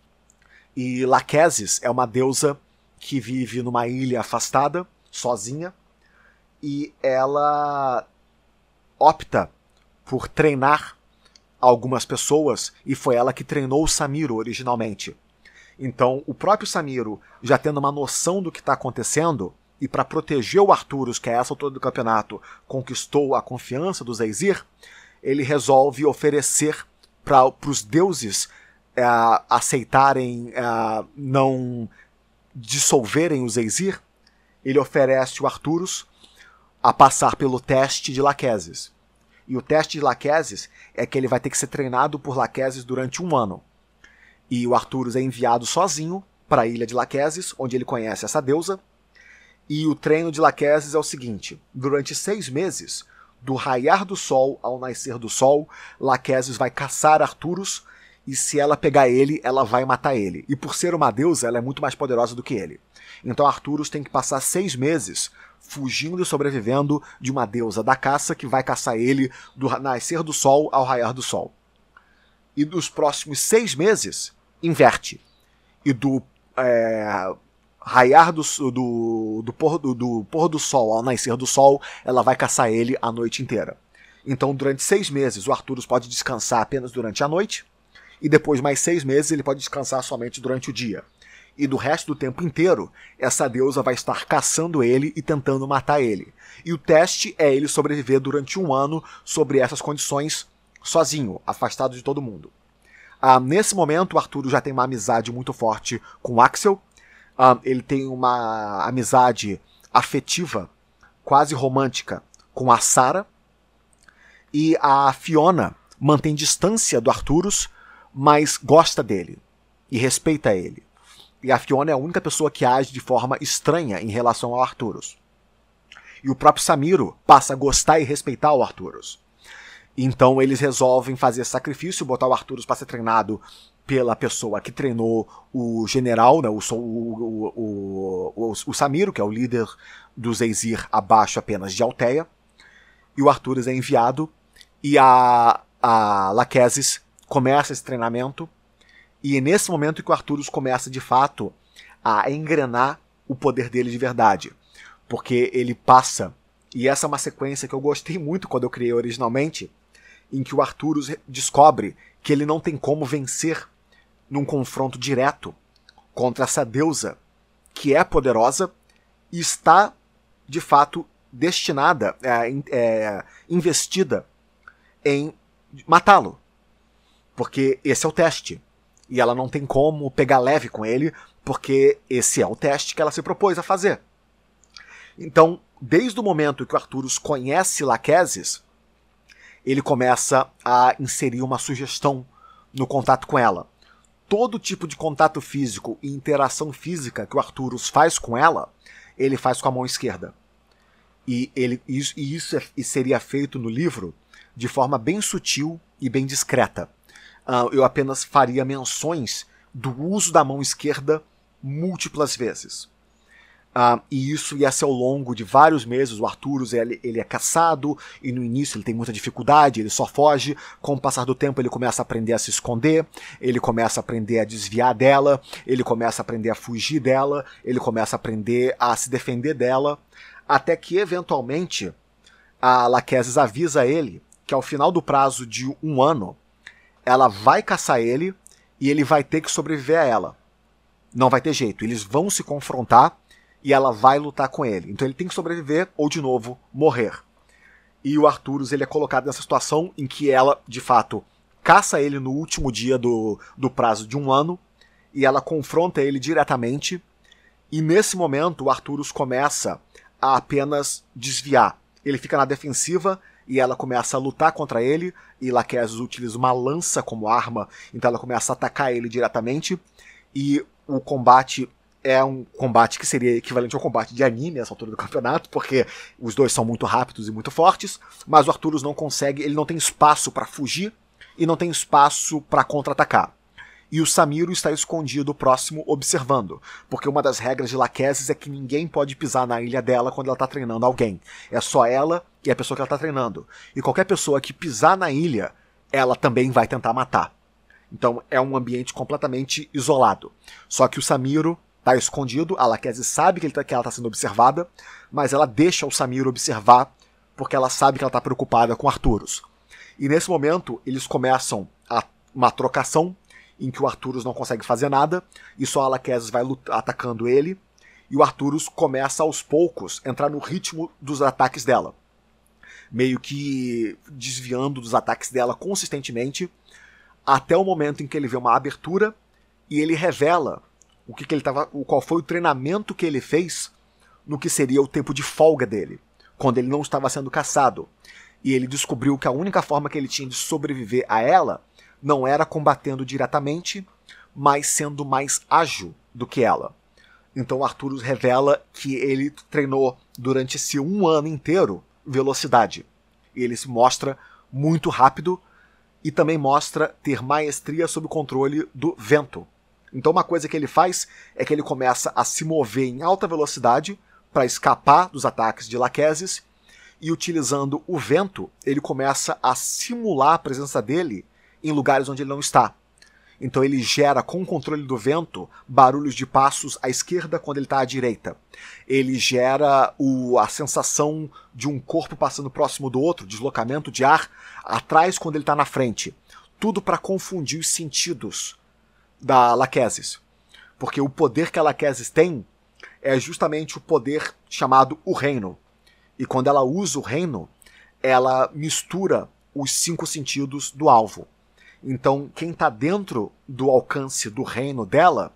E Lachesis é uma deusa que vive numa ilha afastada, sozinha, e ela opta por treinar algumas pessoas, e foi ela que treinou o Samiro originalmente. Então, o próprio Samiro, já tendo uma noção do que está acontecendo, e para proteger o Arturus, que a essa altura do campeonato conquistou a confiança dos Aesir, ele resolve oferecer para os deuses aceitarem, não dissolverem os Aesir. Ele oferece o Arturus a passar pelo teste de Lachesis. E o teste de Lachesis é que ele vai ter que ser treinado por Lachesis durante 1 ano. E o Arturus é enviado sozinho para a ilha de Lachesis, onde ele conhece essa deusa. E o treino de Lachesis é o seguinte: durante 6 meses, do raiar do sol ao nascer do sol, Lachesis vai caçar Arturus, e se ela pegar ele, ela vai matar ele. E por ser uma deusa, ela é muito mais poderosa do que ele. Então Arturus tem que passar 6 meses fugindo e sobrevivendo de uma deusa da caça que vai caçar ele do nascer do sol ao raiar do sol. E dos próximos 6 meses, inverte. E do raiar do pôr do sol ao nascer do sol, ela vai caçar ele a noite inteira. Então, durante 6 meses, o Arturus pode descansar apenas durante a noite, e depois mais 6 meses ele pode descansar somente durante o dia. E do resto do tempo inteiro, essa deusa vai estar caçando ele e tentando matar ele. E o teste é ele sobreviver durante 1 ano sobre essas condições, sozinho, afastado de todo mundo. Nesse momento, o Arturus já tem uma amizade muito forte com o Axel. Ele tem uma amizade afetiva, quase romântica, com a Sarah. E a Fiona mantém distância do Arturus, mas gosta dele e respeita ele. E a Fiona é a única pessoa que age de forma estranha em relação ao Arturus. E o próprio Samiro passa a gostar e respeitar o Arturus. Então eles resolvem fazer sacrifício, botar o Arturus para ser treinado pela pessoa que treinou o general, né, o Samiro, que é o líder dos Aesir abaixo apenas de Alteia. E o Arturus é enviado e a Lachesis começa esse treinamento. E é nesse momento que o Arturus começa, de fato, a engrenar o poder dele de verdade. Porque ele passa, e essa é uma sequência que eu gostei muito quando eu criei originalmente, em que o Arturus descobre que ele não tem como vencer num confronto direto contra essa deusa que é poderosa e está, de fato, destinada, investida em matá-lo. Porque esse é o teste. E ela não tem como pegar leve com ele, porque esse é o teste que ela se propôs a fazer. Então, desde o momento que o Arturus conhece Lachesis, ele começa a inserir uma sugestão no contato com ela. todo tipo de contato físico e interação física que o Arturus faz com ela, ele faz com a mão esquerda. E isso seria feito no livro de forma bem sutil e bem discreta. Eu apenas faria menções do uso da mão esquerda múltiplas vezes. E isso ia ser ao longo de vários meses. O Arturus ele é caçado, e no início ele tem muita dificuldade, ele só foge. Com o passar do tempo ele começa a aprender a se esconder, ele começa a aprender a desviar dela, ele começa a aprender a fugir dela, ele começa a aprender a se defender dela, até que eventualmente a Lachesis avisa ele que ao final do prazo de 1 ano ela vai caçar ele e ele vai ter que sobreviver a ela. Não vai ter jeito, eles vão se confrontar e ela vai lutar com ele. Então ele tem que sobreviver ou, de novo, morrer. E o Arturus ele é colocado nessa situação em que ela, de fato, caça ele no último dia do prazo de 1 ano, e ela confronta ele diretamente, e nesse momento o Arturus começa a apenas desviar. Ele fica na defensiva, e ela começa a lutar contra ele, e Lachesis utiliza uma lança como arma, então ela começa a atacar ele diretamente, e o combate é um combate que seria equivalente ao combate de anime nessa altura do campeonato, porque os dois são muito rápidos e muito fortes, mas o Arturus não consegue, ele não tem espaço para fugir e não tem espaço para contra-atacar. E o Samiro está escondido próximo observando, porque uma das regras de Lachesis é que ninguém pode pisar na ilha dela quando ela está treinando alguém. É só ela e a pessoa que ela está treinando. E qualquer pessoa que pisar na ilha, ela também vai tentar matar. Então é um ambiente completamente isolado. Só que o Samiro está escondido, a Lachesis sabe que ela está sendo observada, mas ela deixa o Samiro observar porque ela sabe que ela está preocupada com Arturus. E nesse momento eles começam uma trocação em que o Arturus não consegue fazer nada e só a Lachesis vai atacando ele, e o Arturus começa aos poucos a entrar no ritmo dos ataques dela, meio que desviando dos ataques dela consistentemente, até o momento em que ele vê uma abertura e ele revela qual foi o treinamento que ele fez no que seria o tempo de folga dele, quando ele não estava sendo caçado. E ele descobriu que a única forma que ele tinha de sobreviver a ela não era combatendo diretamente, mas sendo mais ágil do que ela. Então Arturus revela que ele treinou durante esse 1 ano inteiro velocidade. E ele se mostra muito rápido e também mostra ter maestria sob o controle do vento. Então uma coisa que ele faz é que ele começa a se mover em alta velocidade para escapar dos ataques de Lachesis, e utilizando o vento, ele começa a simular a presença dele em lugares onde ele não está. Então ele gera, com o controle do vento, barulhos de passos à esquerda quando ele está à direita. Ele gera a sensação de um corpo passando próximo do outro, deslocamento de ar, atrás quando ele está na frente. Tudo para confundir os sentidos da Lachesis. Porque o poder que a Lachesis tem é justamente o poder chamado o reino. E quando ela usa o reino, ela mistura os 5 sentidos do alvo. Então, quem está dentro do alcance do reino dela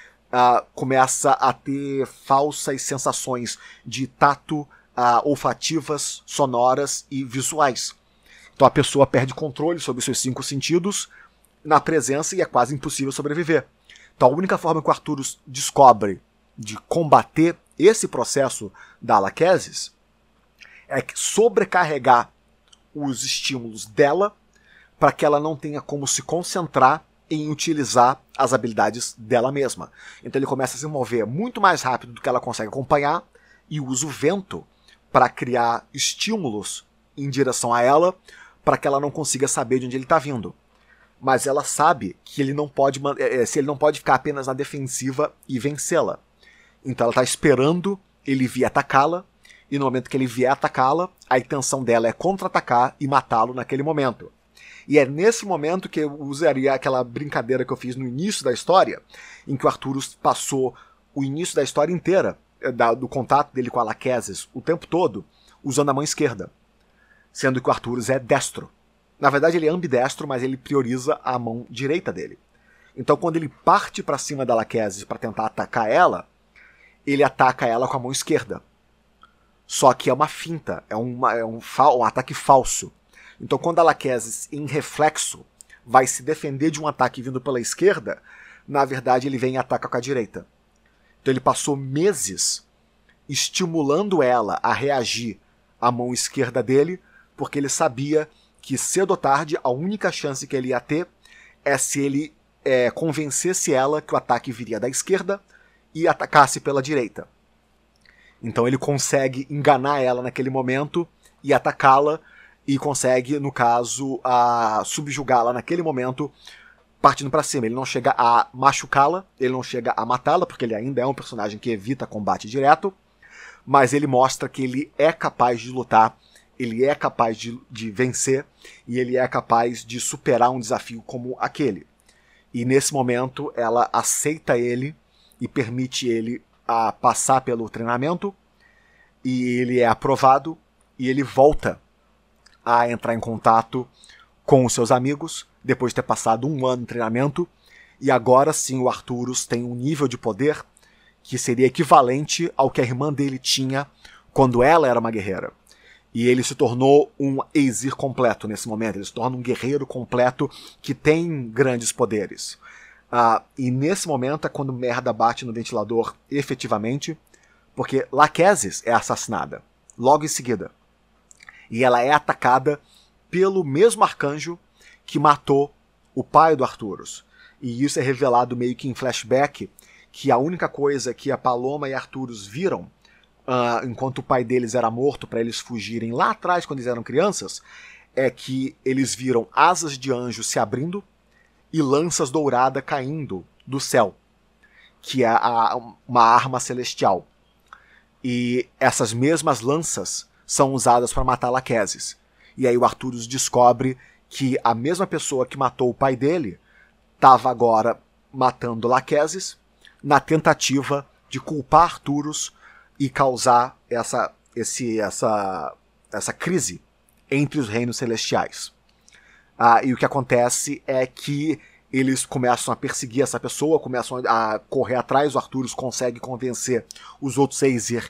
começa a ter falsas sensações de tato, olfativas, sonoras e visuais. Então a pessoa perde controle sobre os seus 5 sentidos na presença e é quase impossível sobreviver. Então a única forma que o Arturus descobre de combater esse processo da Lachesis é sobrecarregar os estímulos dela para que ela não tenha como se concentrar em utilizar as habilidades dela mesma. Então ele começa a se mover muito mais rápido do que ela consegue acompanhar e usa o vento para criar estímulos em direção a ela para que ela não consiga saber de onde ele está vindo. Mas ela sabe que ele não pode ficar apenas na defensiva e vencê-la. Então ela está esperando ele vir atacá-la, e no momento que ele vier atacá-la, a intenção dela é contra-atacar e matá-lo naquele momento. E é nesse momento que eu usaria aquela brincadeira que eu fiz no início da história, em que o Arturus passou o início da história inteira, do contato dele com a Lachesis, o tempo todo, usando a mão esquerda, sendo que o Arturus é destro. Na verdade ele é ambidestro, mas ele prioriza a mão direita dele. Então quando ele parte para cima da Lachesis para tentar atacar ela, ele ataca ela com a mão esquerda. Só que é uma finta, é um ataque falso. Então quando a Lachesis, em reflexo, vai se defender de um ataque vindo pela esquerda, na verdade ele vem e ataca com a direita. Então ele passou meses estimulando ela a reagir à mão esquerda dele, porque ele sabia que cedo ou tarde a única chance que ele ia ter é se ele convencesse ela que o ataque viria da esquerda e atacasse pela direita. Então ele consegue enganar ela naquele momento e atacá-la, e consegue, no caso, subjugá-la naquele momento, partindo para cima. Ele não chega a machucá-la, ele não chega a matá-la, porque ele ainda é um personagem que evita combate direto, mas ele mostra que ele é capaz de lutar, ele é capaz de vencer, e ele é capaz de superar um desafio como aquele. E nesse momento ela aceita ele e permite ele passar pelo treinamento, e ele é aprovado, e ele volta a entrar em contato com os seus amigos, depois de ter passado 1 ano de treinamento, e agora sim o Arturus tem um nível de poder que seria equivalente ao que a irmã dele tinha quando ela era uma guerreira. E ele se tornou um Aesir completo nesse momento, ele se torna um guerreiro completo que tem grandes poderes. E nesse momento é quando merda bate no ventilador efetivamente, porque Lachesis é assassinada logo em seguida. E ela é atacada pelo mesmo arcanjo que matou o pai do Arturus. E isso é revelado meio que em flashback, que a única coisa que a Paloma e Arturus viram, enquanto o pai deles era morto para eles fugirem lá atrás quando eles eram crianças, é que eles viram asas de anjo se abrindo e lanças douradas caindo do céu, que é uma arma celestial. E essas mesmas lanças são usadas para matar Lachesis. E aí o Arturus descobre que a mesma pessoa que matou o pai dele estava agora matando Lachesis na tentativa de culpar Arturus e causar essa crise entre os reinos celestiais. E o que acontece é que eles começam a perseguir essa pessoa, começam a correr atrás, o Arturus consegue convencer os outros Aesir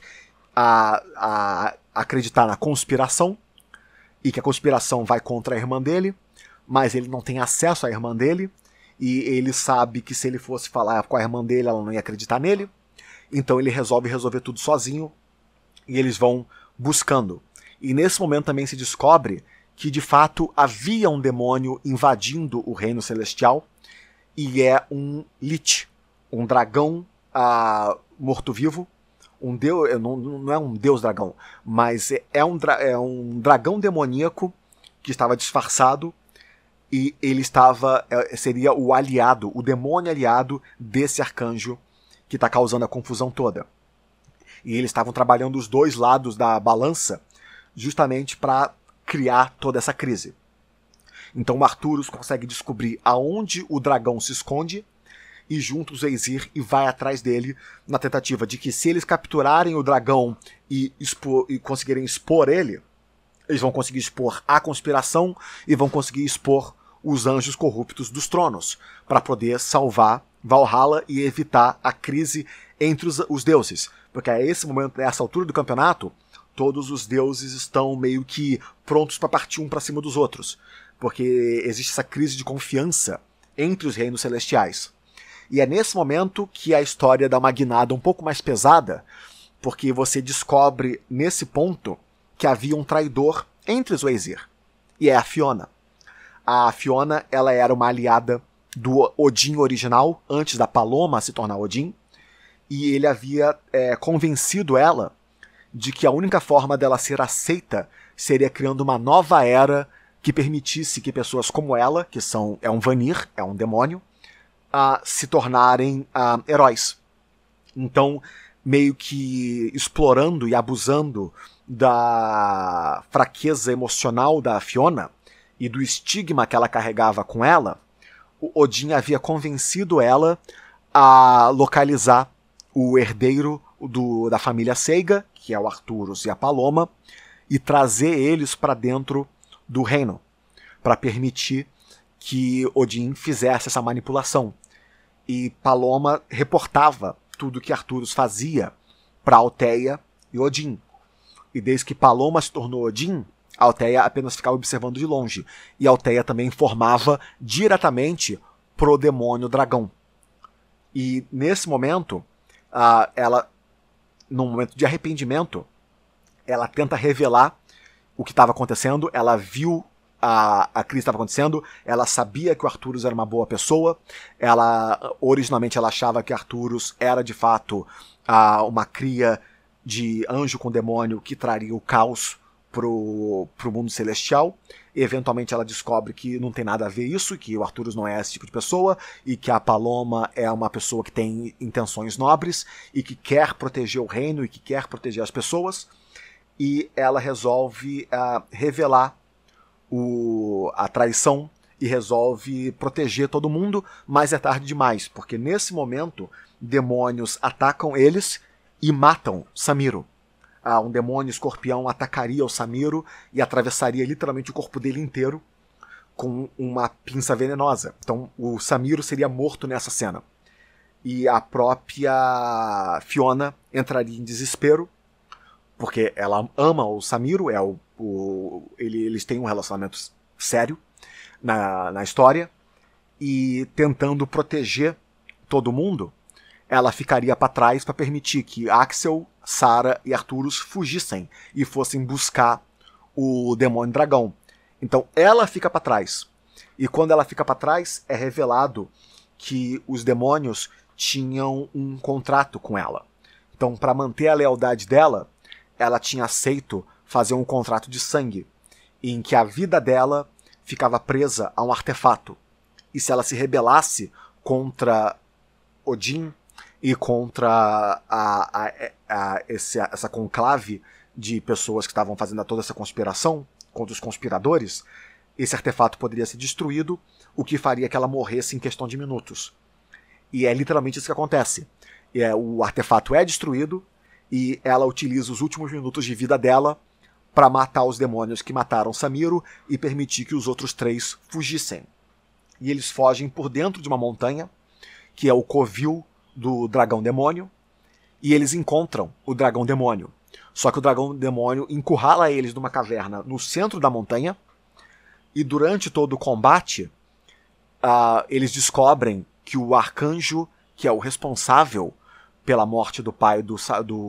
a acreditar na conspiração, e que a conspiração vai contra a irmã dele, mas ele não tem acesso à irmã dele, e ele sabe que se ele fosse falar com a irmã dele, ela não ia acreditar nele, então ele resolve resolver tudo sozinho, e eles vão buscando. E nesse momento também se descobre que de fato havia um demônio invadindo o reino celestial, e é um Lich, um dragão morto-vivo, um deus, não é um deus dragão, mas é um dragão demoníaco que estava disfarçado, e ele seria o aliado, o demônio aliado desse arcanjo que está causando a confusão toda. E eles estavam trabalhando os dois lados da balança justamente para criar toda essa crise. Então o Arturus consegue descobrir aonde o dragão se esconde e junta os Aesir e vai atrás dele na tentativa de que, se eles capturarem o dragão e conseguirem expor ele, eles vão conseguir expor a conspiração e vão conseguir expor os anjos corruptos dos tronos para poder salvar Valhalla e evitar a crise entre os deuses. Porque a esse momento, nessa altura do campeonato, todos os deuses estão meio que prontos para partir um para cima dos outros, porque existe essa crise de confiança entre os reinos celestiais. E é nesse momento que a história dá uma guinada um pouco mais pesada, porque você descobre nesse ponto que havia um traidor entre os Aesir, e é a Fiona. A Fiona, ela era uma aliada do Odin original, antes da Paloma se tornar Odin, e ele havia convencido ela de que a única forma dela ser aceita seria criando uma nova era que permitisse que pessoas como ela, que é um Vanir, é um demônio, se tornarem heróis. Então, meio que explorando e abusando da fraqueza emocional da Fiona e do estigma que ela carregava com ela, o Odin havia convencido ela a localizar o herdeiro da família Seiga, que é o Arturus e a Paloma, e trazer eles para dentro do reino, para permitir que Odin fizesse essa manipulação. E Paloma reportava tudo que Arturus fazia para Altheia e Odin. E desde que Paloma se tornou Odin, Altheia apenas ficava observando de longe. E Altheia também informava diretamente pro demônio dragão. E nesse momento, ela, num momento de arrependimento, ela tenta revelar o que estava acontecendo. Ela viu a crise estava acontecendo, ela sabia que o Arturus era uma boa pessoa, originalmente ela achava que Arturus era de fato uma cria de anjo com demônio que traria o caos pro mundo celestial. E eventualmente ela descobre que não tem nada a ver isso, que o Arturus não é esse tipo de pessoa, e que a Paloma é uma pessoa que tem intenções nobres, e que quer proteger o reino, e que quer proteger as pessoas. E ela resolve revelar a traição e resolve proteger todo mundo, mas é tarde demais, porque nesse momento demônios atacam eles e matam Samiro. Um demônio escorpião atacaria o Samiro e atravessaria literalmente o corpo dele inteiro com uma pinça venenosa. Então o Samiro seria morto nessa cena. E a própria Fiona entraria em desespero, porque ela ama o Samiro, eles têm um relacionamento sério na história, e tentando proteger todo mundo, ela ficaria para trás para permitir que Axel, Sarah e Arturus fugissem e fossem buscar o demônio dragão. Então ela fica para trás. E quando ela fica para trás, é revelado que os demônios tinham um contrato com ela. Então, para manter a lealdade dela, ela tinha aceito fazer um contrato de sangue, em que a vida dela ficava presa a um artefato. E se ela se rebelasse contra Odin e contra essa conclave de pessoas que estavam fazendo toda essa conspiração, contra os conspiradores, esse artefato poderia ser destruído, o que faria que ela morresse em questão de minutos. E é literalmente isso que acontece. O artefato é destruído, e ela utiliza os últimos minutos de vida dela para matar os demônios que mataram Samiro e permitir que os outros 3 fugissem. E eles fogem por dentro de uma montanha, que é o covil do dragão demônio, e eles encontram o dragão demônio. Só que o dragão demônio encurrala eles numa caverna no centro da montanha, e durante todo o combate, eles descobrem que o arcanjo, que é o responsável pela morte do pai do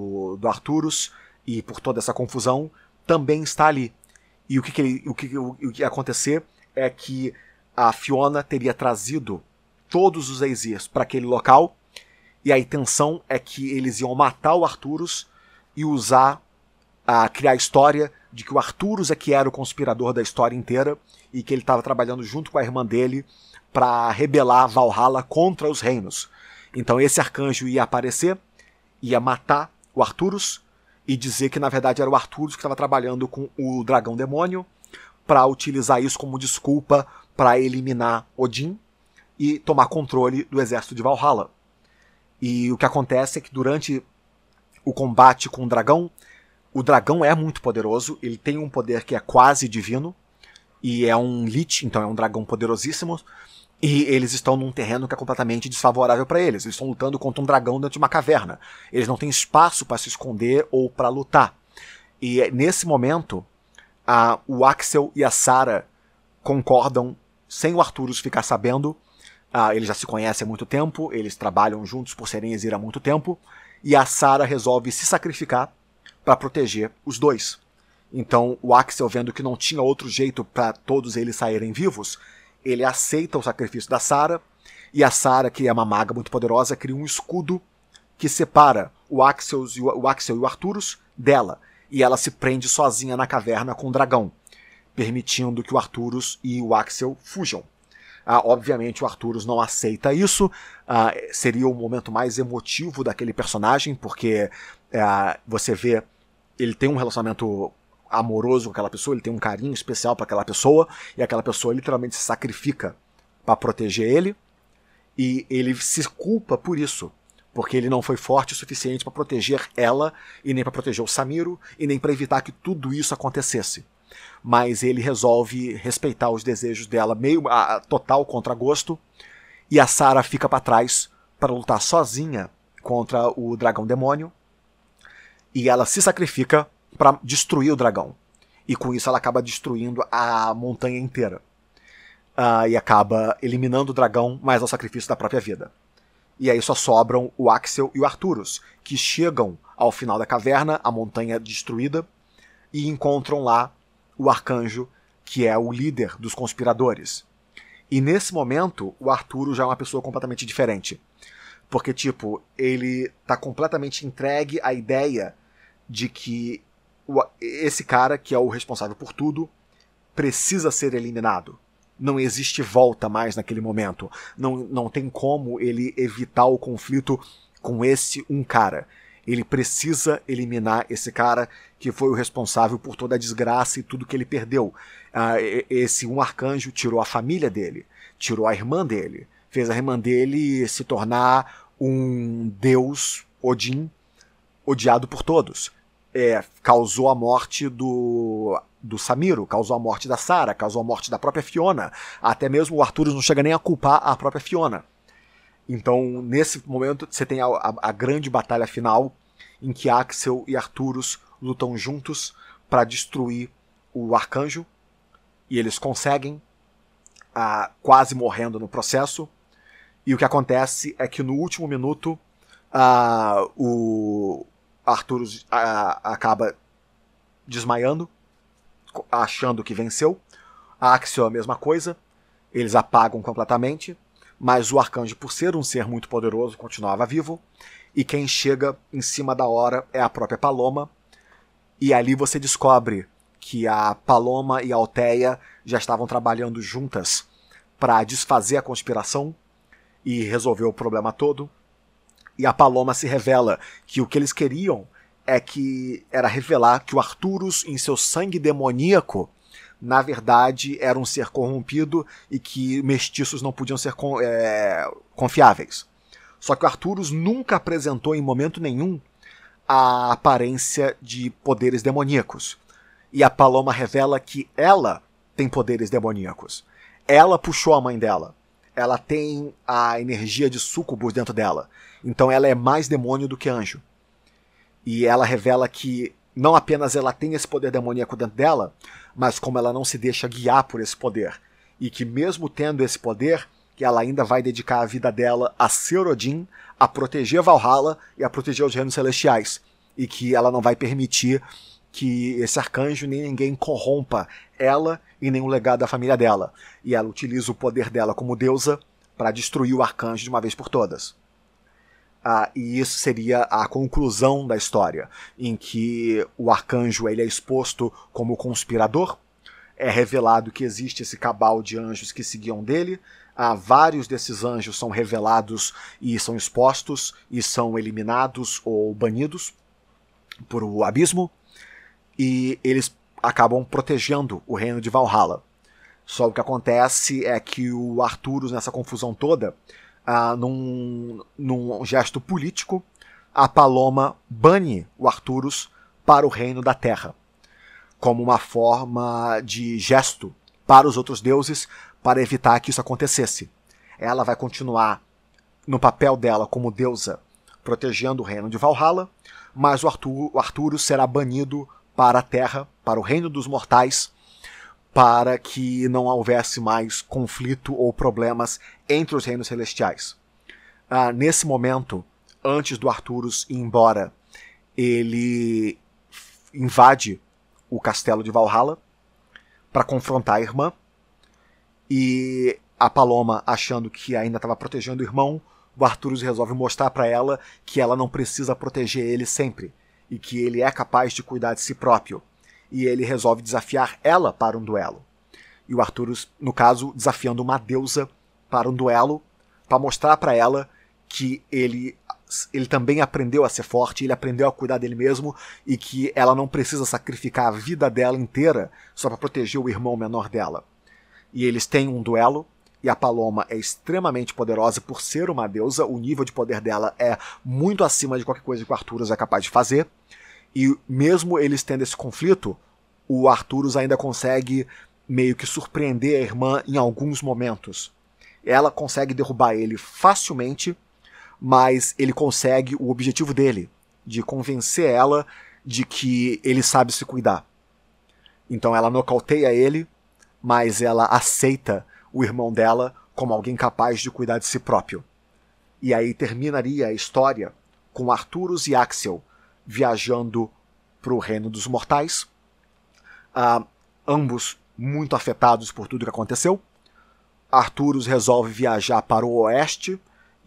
Arturus e por toda essa confusão, também está ali. E o que ia acontecer é que a Fiona teria trazido todos os Aesirs para aquele local, e a intenção é que eles iam matar o Arturus e criar a história de que o Arturus é que era o conspirador da história inteira e que ele estava trabalhando junto com a irmã dele para rebelar Valhalla contra os reinos. Então esse arcanjo ia aparecer, ia matar o Arturus e dizer que na verdade era o Arturus que estava trabalhando com o dragão demônio para utilizar isso como desculpa para eliminar Odin e tomar controle do exército de Valhalla. E o que acontece é que durante o combate com o dragão é muito poderoso, ele tem um poder que é quase divino, e é um Lich, então é um dragão poderosíssimo, e eles estão num terreno que é completamente desfavorável para eles. Eles estão lutando contra um dragão dentro de uma caverna. Eles não têm espaço para se esconder ou para lutar. E nesse momento, o Axel e a Sarah concordam, sem o Arturus ficar sabendo. Eles já se conhecem há muito tempo, eles trabalham juntos por serem Aesir há muito tempo, e a Sarah resolve se sacrificar para proteger os dois. Então o Axel, vendo que não tinha outro jeito para todos eles saírem vivos, ele aceita o sacrifício da Sarah, e a Sarah, que é uma maga muito poderosa, cria um escudo que separa o Axel e o Arturus dela, e ela se prende sozinha na caverna com o dragão, permitindo que o Arturus e o Axel fujam. Obviamente o Arturus não aceita isso, seria o momento mais emotivo daquele personagem, porque você vê, ele tem um relacionamento amoroso com aquela pessoa, ele tem um carinho especial para aquela pessoa, e aquela pessoa literalmente se sacrifica para proteger ele, e ele se culpa por isso, porque ele não foi forte o suficiente para proteger ela, e nem para proteger o Samiro, e nem para evitar que tudo isso acontecesse. Mas ele resolve respeitar os desejos dela, meio total contragosto, e a Sarah fica para trás para lutar sozinha contra o dragão demônio, e ela se sacrifica para destruir o dragão. E com isso ela acaba destruindo a montanha inteira. E acaba eliminando o dragão, mas ao sacrifício da própria vida. E aí só sobram o Axel e o Arturus, que chegam ao final da caverna, a montanha destruída, e encontram lá o Arcanjo, que é o líder dos conspiradores. E nesse momento, o Arturus já é uma pessoa completamente diferente. Porque, tipo, ele tá completamente entregue à ideia de que esse cara, que é o responsável por tudo, precisa ser eliminado. Não existe volta mais naquele momento. Não tem como ele evitar o conflito com esse um cara. Ele precisa eliminar esse cara que foi o responsável por toda a desgraça e tudo que ele perdeu. Esse um arcanjo tirou a família dele, tirou a irmã dele, fez a irmã dele se tornar um deus Odin odiado por todos. Causou a morte do Samiro, causou a morte da Sarah, causou a morte da própria Fiona. Até mesmo o Arturus não chega nem a culpar a própria Fiona. Então, nesse momento, você tem a grande batalha final, em que Axel e Arturus lutam juntos para destruir o Arcanjo, e eles conseguem, quase morrendo no processo. E o que acontece é que no último minuto, o Arturus acaba desmaiando, achando que venceu. A Axel é a mesma coisa, eles apagam completamente, mas o Arcanjo, por ser um ser muito poderoso, continuava vivo, e quem chega em cima da hora é a própria Paloma, e ali você descobre que a Paloma e a Althea já estavam trabalhando juntas para desfazer a conspiração e resolver o problema todo. E a Paloma se revela que o que eles queriam era revelar que o Arturus, em seu sangue demoníaco, na verdade era um ser corrompido e que mestiços não podiam ser confiáveis. Só que o Arturus nunca apresentou em momento nenhum a aparência de poderes demoníacos. E a Paloma revela que ela tem poderes demoníacos. Ela puxou a mãe dela. Ela tem a energia de súcubus dentro dela. Então ela é mais demônio do que anjo. E ela revela que não apenas ela tem esse poder demoníaco dentro dela, mas como ela não se deixa guiar por esse poder. E que mesmo tendo esse poder, que ela ainda vai dedicar a vida dela a ser Odin, a proteger Valhalla e a proteger os reinos celestiais. E que ela não vai permitir que esse arcanjo nem ninguém corrompa ela e nem o legado da família dela. E ela utiliza o poder dela como deusa para destruir o arcanjo de uma vez por todas. E isso seria a conclusão da história, em que o arcanjo ele é exposto como conspirador, é revelado que existe esse cabal de anjos que seguiam dele, vários desses anjos são revelados e são expostos e são eliminados ou banidos por o abismo, e eles acabam protegendo o reino de Valhalla. Só o que acontece é que o Arturus, nessa confusão toda, num gesto político, a Paloma bane o Arturus para o reino da Terra, como uma forma de gesto para os outros deuses, para evitar que isso acontecesse. Ela vai continuar no papel dela como deusa, protegendo o reino de Valhalla, mas o Arturus será banido para a Terra, para o reino dos mortais, para que não houvesse mais conflito ou problemas entre os reinos celestiais. Nesse momento, antes do Arturus ir embora, ele invade o castelo de Valhalla para confrontar a irmã, e a Paloma, achando que ainda estava protegendo o irmão, o Arturus resolve mostrar para ela que ela não precisa proteger ele sempre, e que ele é capaz de cuidar de si próprio. E ele resolve desafiar ela para um duelo. E o Arturus, no caso, desafiando uma deusa para um duelo, para mostrar para ela que ele também aprendeu a ser forte, ele aprendeu a cuidar dele mesmo, e que ela não precisa sacrificar a vida dela inteira só para proteger o irmão menor dela. E eles têm um duelo, e a Paloma é extremamente poderosa por ser uma deusa, o nível de poder dela é muito acima de qualquer coisa que o Arturus é capaz de fazer, e mesmo eles tendo esse conflito, o Arturus ainda consegue meio que surpreender a irmã em alguns momentos. Ela consegue derrubar ele facilmente, mas ele consegue o objetivo dele, de convencer ela de que ele sabe se cuidar. Então ela nocauteia ele, mas ela aceita o irmão dela como alguém capaz de cuidar de si próprio. E aí terminaria a história com Arturus e Axel viajando para o Reino dos Mortais, ambos muito afetados por tudo que aconteceu. Arturus resolve viajar para o oeste,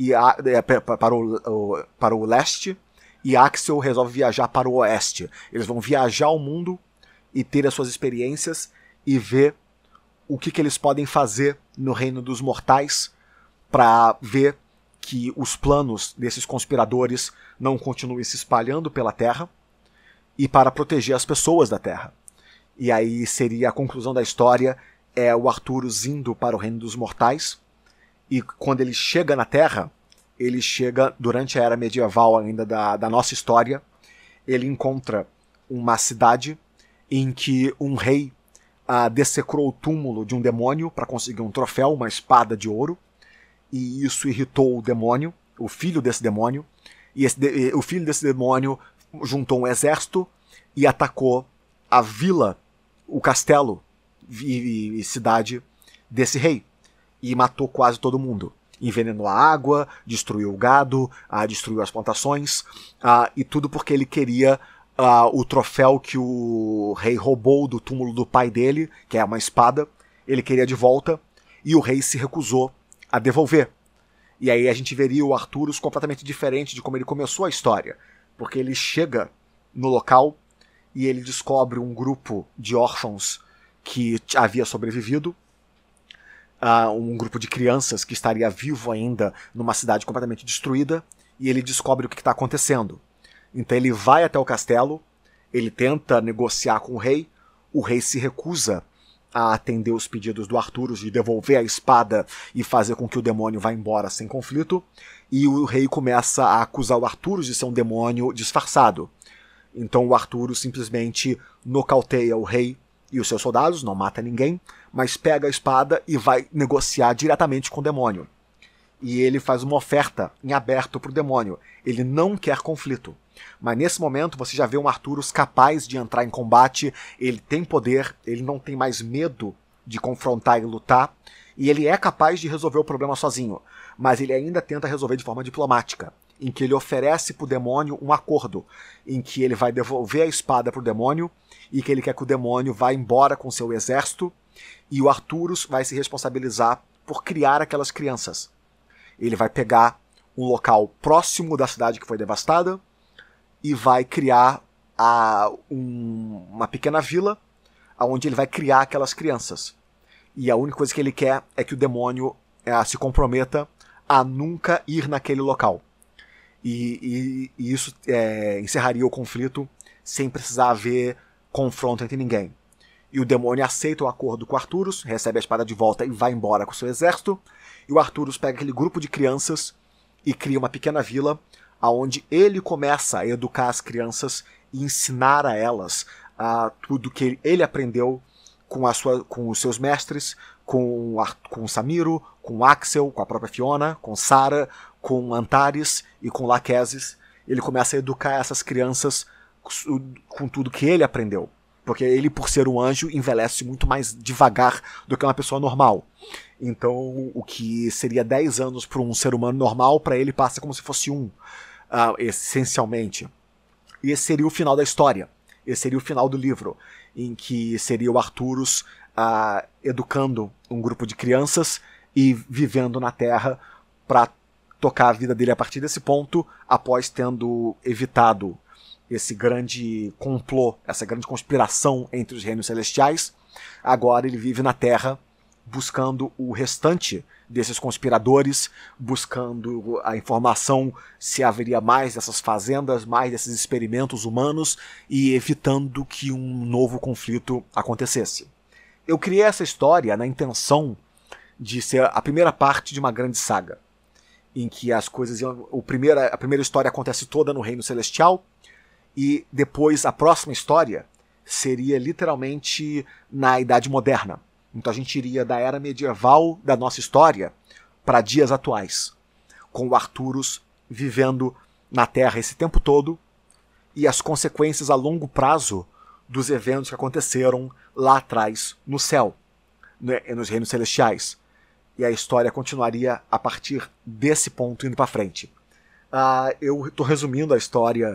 para o leste, e Axel resolve viajar para o oeste. Eles vão viajar ao mundo e ter as suas experiências e ver o que eles podem fazer no Reino dos Mortais para ver que os planos desses conspiradores não continuem se espalhando pela Terra e para proteger as pessoas da Terra. E aí seria a conclusão da história, o Arturus indo para o Reino dos Mortais, e quando ele chega na Terra, ele chega durante a Era Medieval ainda da nossa história, ele encontra uma cidade em que um rei dessecrou o túmulo de um demônio para conseguir um troféu, uma espada de ouro, e isso irritou o demônio, o filho desse demônio, e o filho desse demônio juntou um exército e atacou a vila, o castelo e cidade desse rei, e matou quase todo mundo. Envenenou a água, destruiu o gado, destruiu as plantações, e tudo porque ele queria o troféu que o rei roubou do túmulo do pai dele, que é uma espada, ele queria de volta, e o rei se recusou a devolver. E aí a gente veria o Arturus completamente diferente de como ele começou a história, porque ele chega no local e ele descobre um grupo de órfãos que havia sobrevivido, um grupo de crianças que estaria vivo ainda numa cidade completamente destruída, e ele descobre o que está acontecendo. Então ele vai até o castelo, ele tenta negociar com o rei se recusa a atender os pedidos do Arturus de devolver a espada e fazer com que o demônio vá embora sem conflito, e o rei começa a acusar o Arturus de ser um demônio disfarçado. Então o Arturus simplesmente nocauteia o rei e os seus soldados, não mata ninguém, mas pega a espada e vai negociar diretamente com o demônio. E ele faz uma oferta em aberto para o demônio. Ele não quer conflito. Mas nesse momento você já vê um Arturus capaz de entrar em combate, ele tem poder, ele não tem mais medo de confrontar e lutar, e ele é capaz de resolver o problema sozinho, mas ele ainda tenta resolver de forma diplomática, em que ele oferece para o demônio um acordo, em que ele vai devolver a espada para o demônio, e que ele quer que o demônio vá embora com seu exército, e o Arturus vai se responsabilizar por criar aquelas crianças. Ele vai pegar um local próximo da cidade que foi devastada, e vai criar uma pequena vila onde ele vai criar aquelas crianças. E a única coisa que ele quer é que o demônio se comprometa a nunca ir naquele local. E isso encerraria o conflito sem precisar haver confronto entre ninguém. E o demônio aceita o acordo com o Arturus, recebe a espada de volta e vai embora com seu exército. E o Arturus pega aquele grupo de crianças e cria uma pequena vila onde ele começa a educar as crianças e ensinar a elas tudo que ele aprendeu com os seus mestres, com Samiro, com Axel, com a própria Fiona, com Sara, com Antares e com Lachesis. Ele começa a educar essas crianças com tudo que ele aprendeu. Porque ele, por ser um anjo, envelhece muito mais devagar do que uma pessoa normal. Então, o que seria 10 anos para um ser humano normal, para ele passa como se fosse essencialmente. E esse seria o final da história. Esse seria o final do livro, em que seria o Arturus educando um grupo de crianças e vivendo na Terra para tocar a vida dele a partir desse ponto, após tendo evitado esse grande complô, essa grande conspiração entre os reinos celestiais. Agora ele vive na Terra buscando o restante desses conspiradores, buscando a informação se haveria mais dessas fazendas, mais desses experimentos humanos e evitando que um novo conflito acontecesse. Eu criei essa história na intenção de ser a primeira parte de uma grande saga, em que as coisas a primeira história acontece toda no Reino Celestial, e depois a próxima história seria literalmente na Idade Moderna. Então a gente iria da era medieval da nossa história para dias atuais, com o Arturus vivendo na Terra esse tempo todo e as consequências a longo prazo dos eventos que aconteceram lá atrás no céu, nos reinos celestiais. e a história continuaria a partir desse ponto indo para frente. Eu estou resumindo a história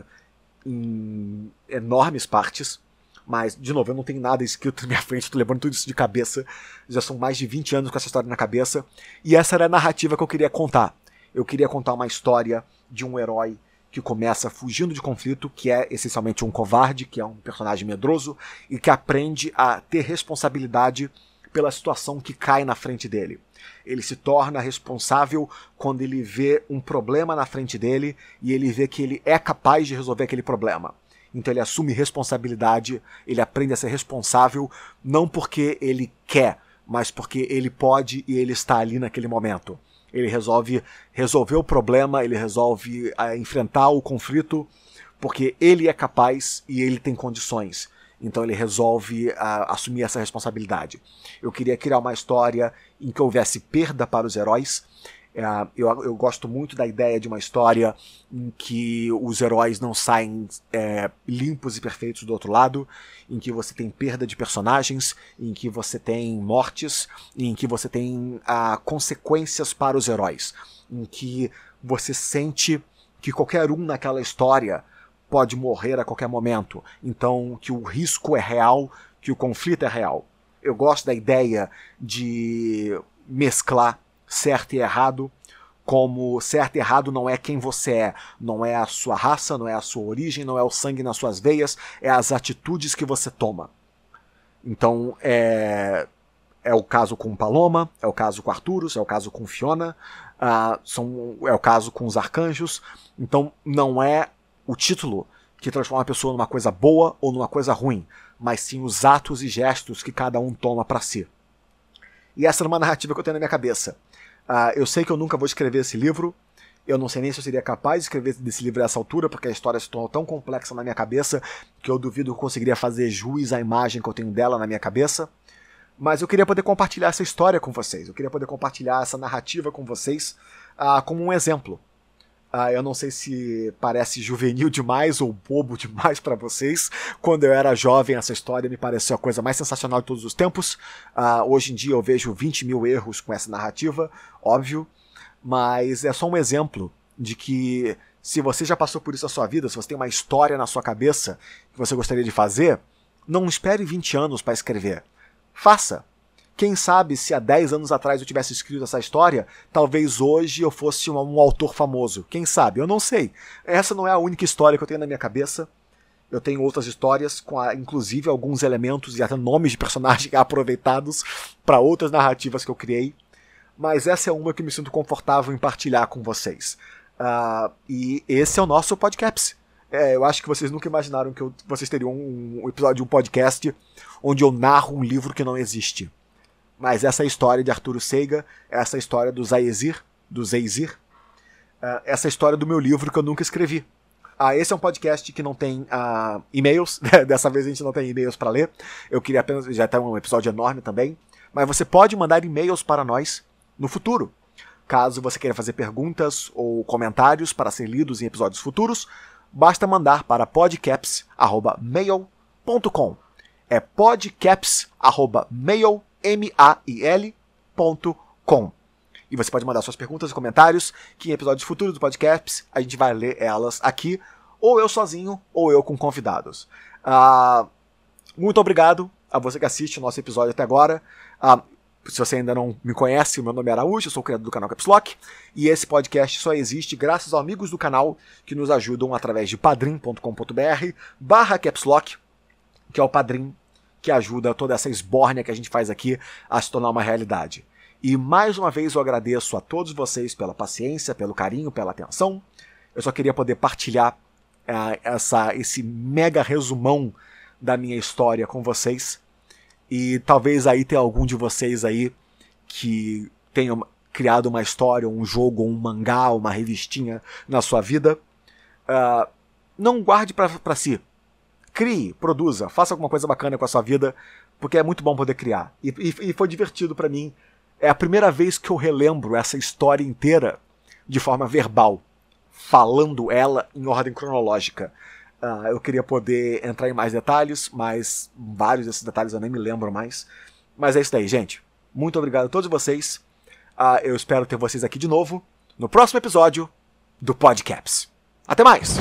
em enormes partes, mas, de novo, eu não tenho nada escrito na minha frente, estou levando tudo isso de cabeça, já são mais de 20 anos com essa história na cabeça, e essa era a narrativa que eu queria contar. Eu queria contar uma história de um herói que começa fugindo de conflito, que é essencialmente um covarde, que é um personagem medroso, e que aprende a ter responsabilidade pela situação que cai na frente dele. Ele se torna responsável quando ele vê um problema na frente dele e ele vê que ele é capaz de resolver aquele problema. Então ele assume responsabilidade, ele aprende a ser responsável, não porque ele quer, mas porque ele pode e ele está ali naquele momento. Ele resolve resolver o problema, ele resolve enfrentar o conflito, porque ele é capaz e ele tem condições. Então ele resolve assumir essa responsabilidade. Eu queria criar uma história em que houvesse perda para os heróis. Eu gosto muito da ideia de uma história em que os heróis não saem limpos e perfeitos do outro lado, em que você tem perda de personagens, em que você tem mortes, em que você tem consequências para os heróis, em que você sente que qualquer um naquela história pode morrer a qualquer momento, então que o risco é real, que o conflito é real. Eu gosto da ideia de mesclar certo e errado, como certo e errado não é quem você é, não é a sua raça, não é a sua origem, não é o sangue nas suas veias, é as atitudes que você toma. Então é o caso com Paloma, é o caso com Arturus, é o caso com Fiona, é o caso com os arcanjos. Então não é o título que transforma a pessoa numa coisa boa ou numa coisa ruim, mas sim os atos e gestos que cada um toma para si. E essa é uma narrativa que eu tenho na minha cabeça. Eu sei que eu nunca vou escrever esse livro, eu não sei nem se eu seria capaz de escrever desse livro a essa altura, porque a história se tornou tão complexa na minha cabeça que eu duvido que eu conseguiria fazer jus à imagem que eu tenho dela na minha cabeça. Mas eu queria poder compartilhar essa história com vocês, eu queria poder compartilhar essa narrativa com vocês como um exemplo. Eu não sei se parece juvenil demais ou bobo demais para vocês. Quando eu era jovem, essa história me pareceu a coisa mais sensacional de todos os tempos. Hoje em dia eu vejo 20 mil erros com essa narrativa, óbvio, mas é só um exemplo de que se você já passou por isso na sua vida, se você tem uma história na sua cabeça que você gostaria de fazer, não espere 20 anos para escrever. Faça! Quem sabe se há 10 anos atrás eu tivesse escrito essa história, talvez hoje eu fosse um autor famoso. Quem sabe? Eu não sei. Essa não é a única história que eu tenho na minha cabeça. Eu tenho outras histórias, com inclusive alguns elementos e até nomes de personagens aproveitados para outras narrativas que eu criei. Mas essa é uma que eu me sinto confortável em partilhar com vocês. E esse é o nosso podcast. Eu acho que vocês nunca imaginaram que vocês teriam um episódio de um podcast onde eu narro um livro que não existe. Mas essa história de Arturo Seiga, essa história do Zaizir, essa história do meu livro que eu nunca escrevi. Esse é um podcast que não tem e-mails, dessa vez a gente não tem e-mails para ler, eu queria apenas, já tem um episódio enorme também, mas você pode mandar e-mails para nós no futuro. Caso você queira fazer perguntas ou comentários para ser lidos em episódios futuros, basta mandar para podcaps@mail.com. É podcaps@mail.com. E você pode mandar suas perguntas e comentários, que em episódios futuros do podcast a gente vai ler elas aqui, ou eu sozinho, ou eu com convidados. Muito obrigado a você que assiste o nosso episódio até agora. Se você ainda não me conhece, o meu nome é Araújo, eu sou o criador do canal Caps Lock, e esse podcast só existe graças aos amigos do canal que nos ajudam através de padrim.com.br/capslock, que é o padrim que ajuda toda essa esbórnia que a gente faz aqui a se tornar uma realidade. E mais uma vez eu agradeço a todos vocês pela paciência, pelo carinho, pela atenção. Eu só queria poder partilhar esse mega resumão da minha história com vocês. E talvez aí tenha algum de vocês aí que tenha criado uma história, um jogo, um mangá, uma revistinha na sua vida. Não guarde para si. Crie, produza, faça alguma coisa bacana com a sua vida, porque é muito bom poder criar. E foi divertido para mim. É a primeira vez que eu relembro essa história inteira de forma verbal, falando ela em ordem cronológica. Eu queria poder entrar em mais detalhes, mas vários desses detalhes eu nem me lembro mais. Mas é isso daí, gente. Muito obrigado a todos vocês. Eu espero ter vocês aqui de novo no próximo episódio do Podcaps. Até mais!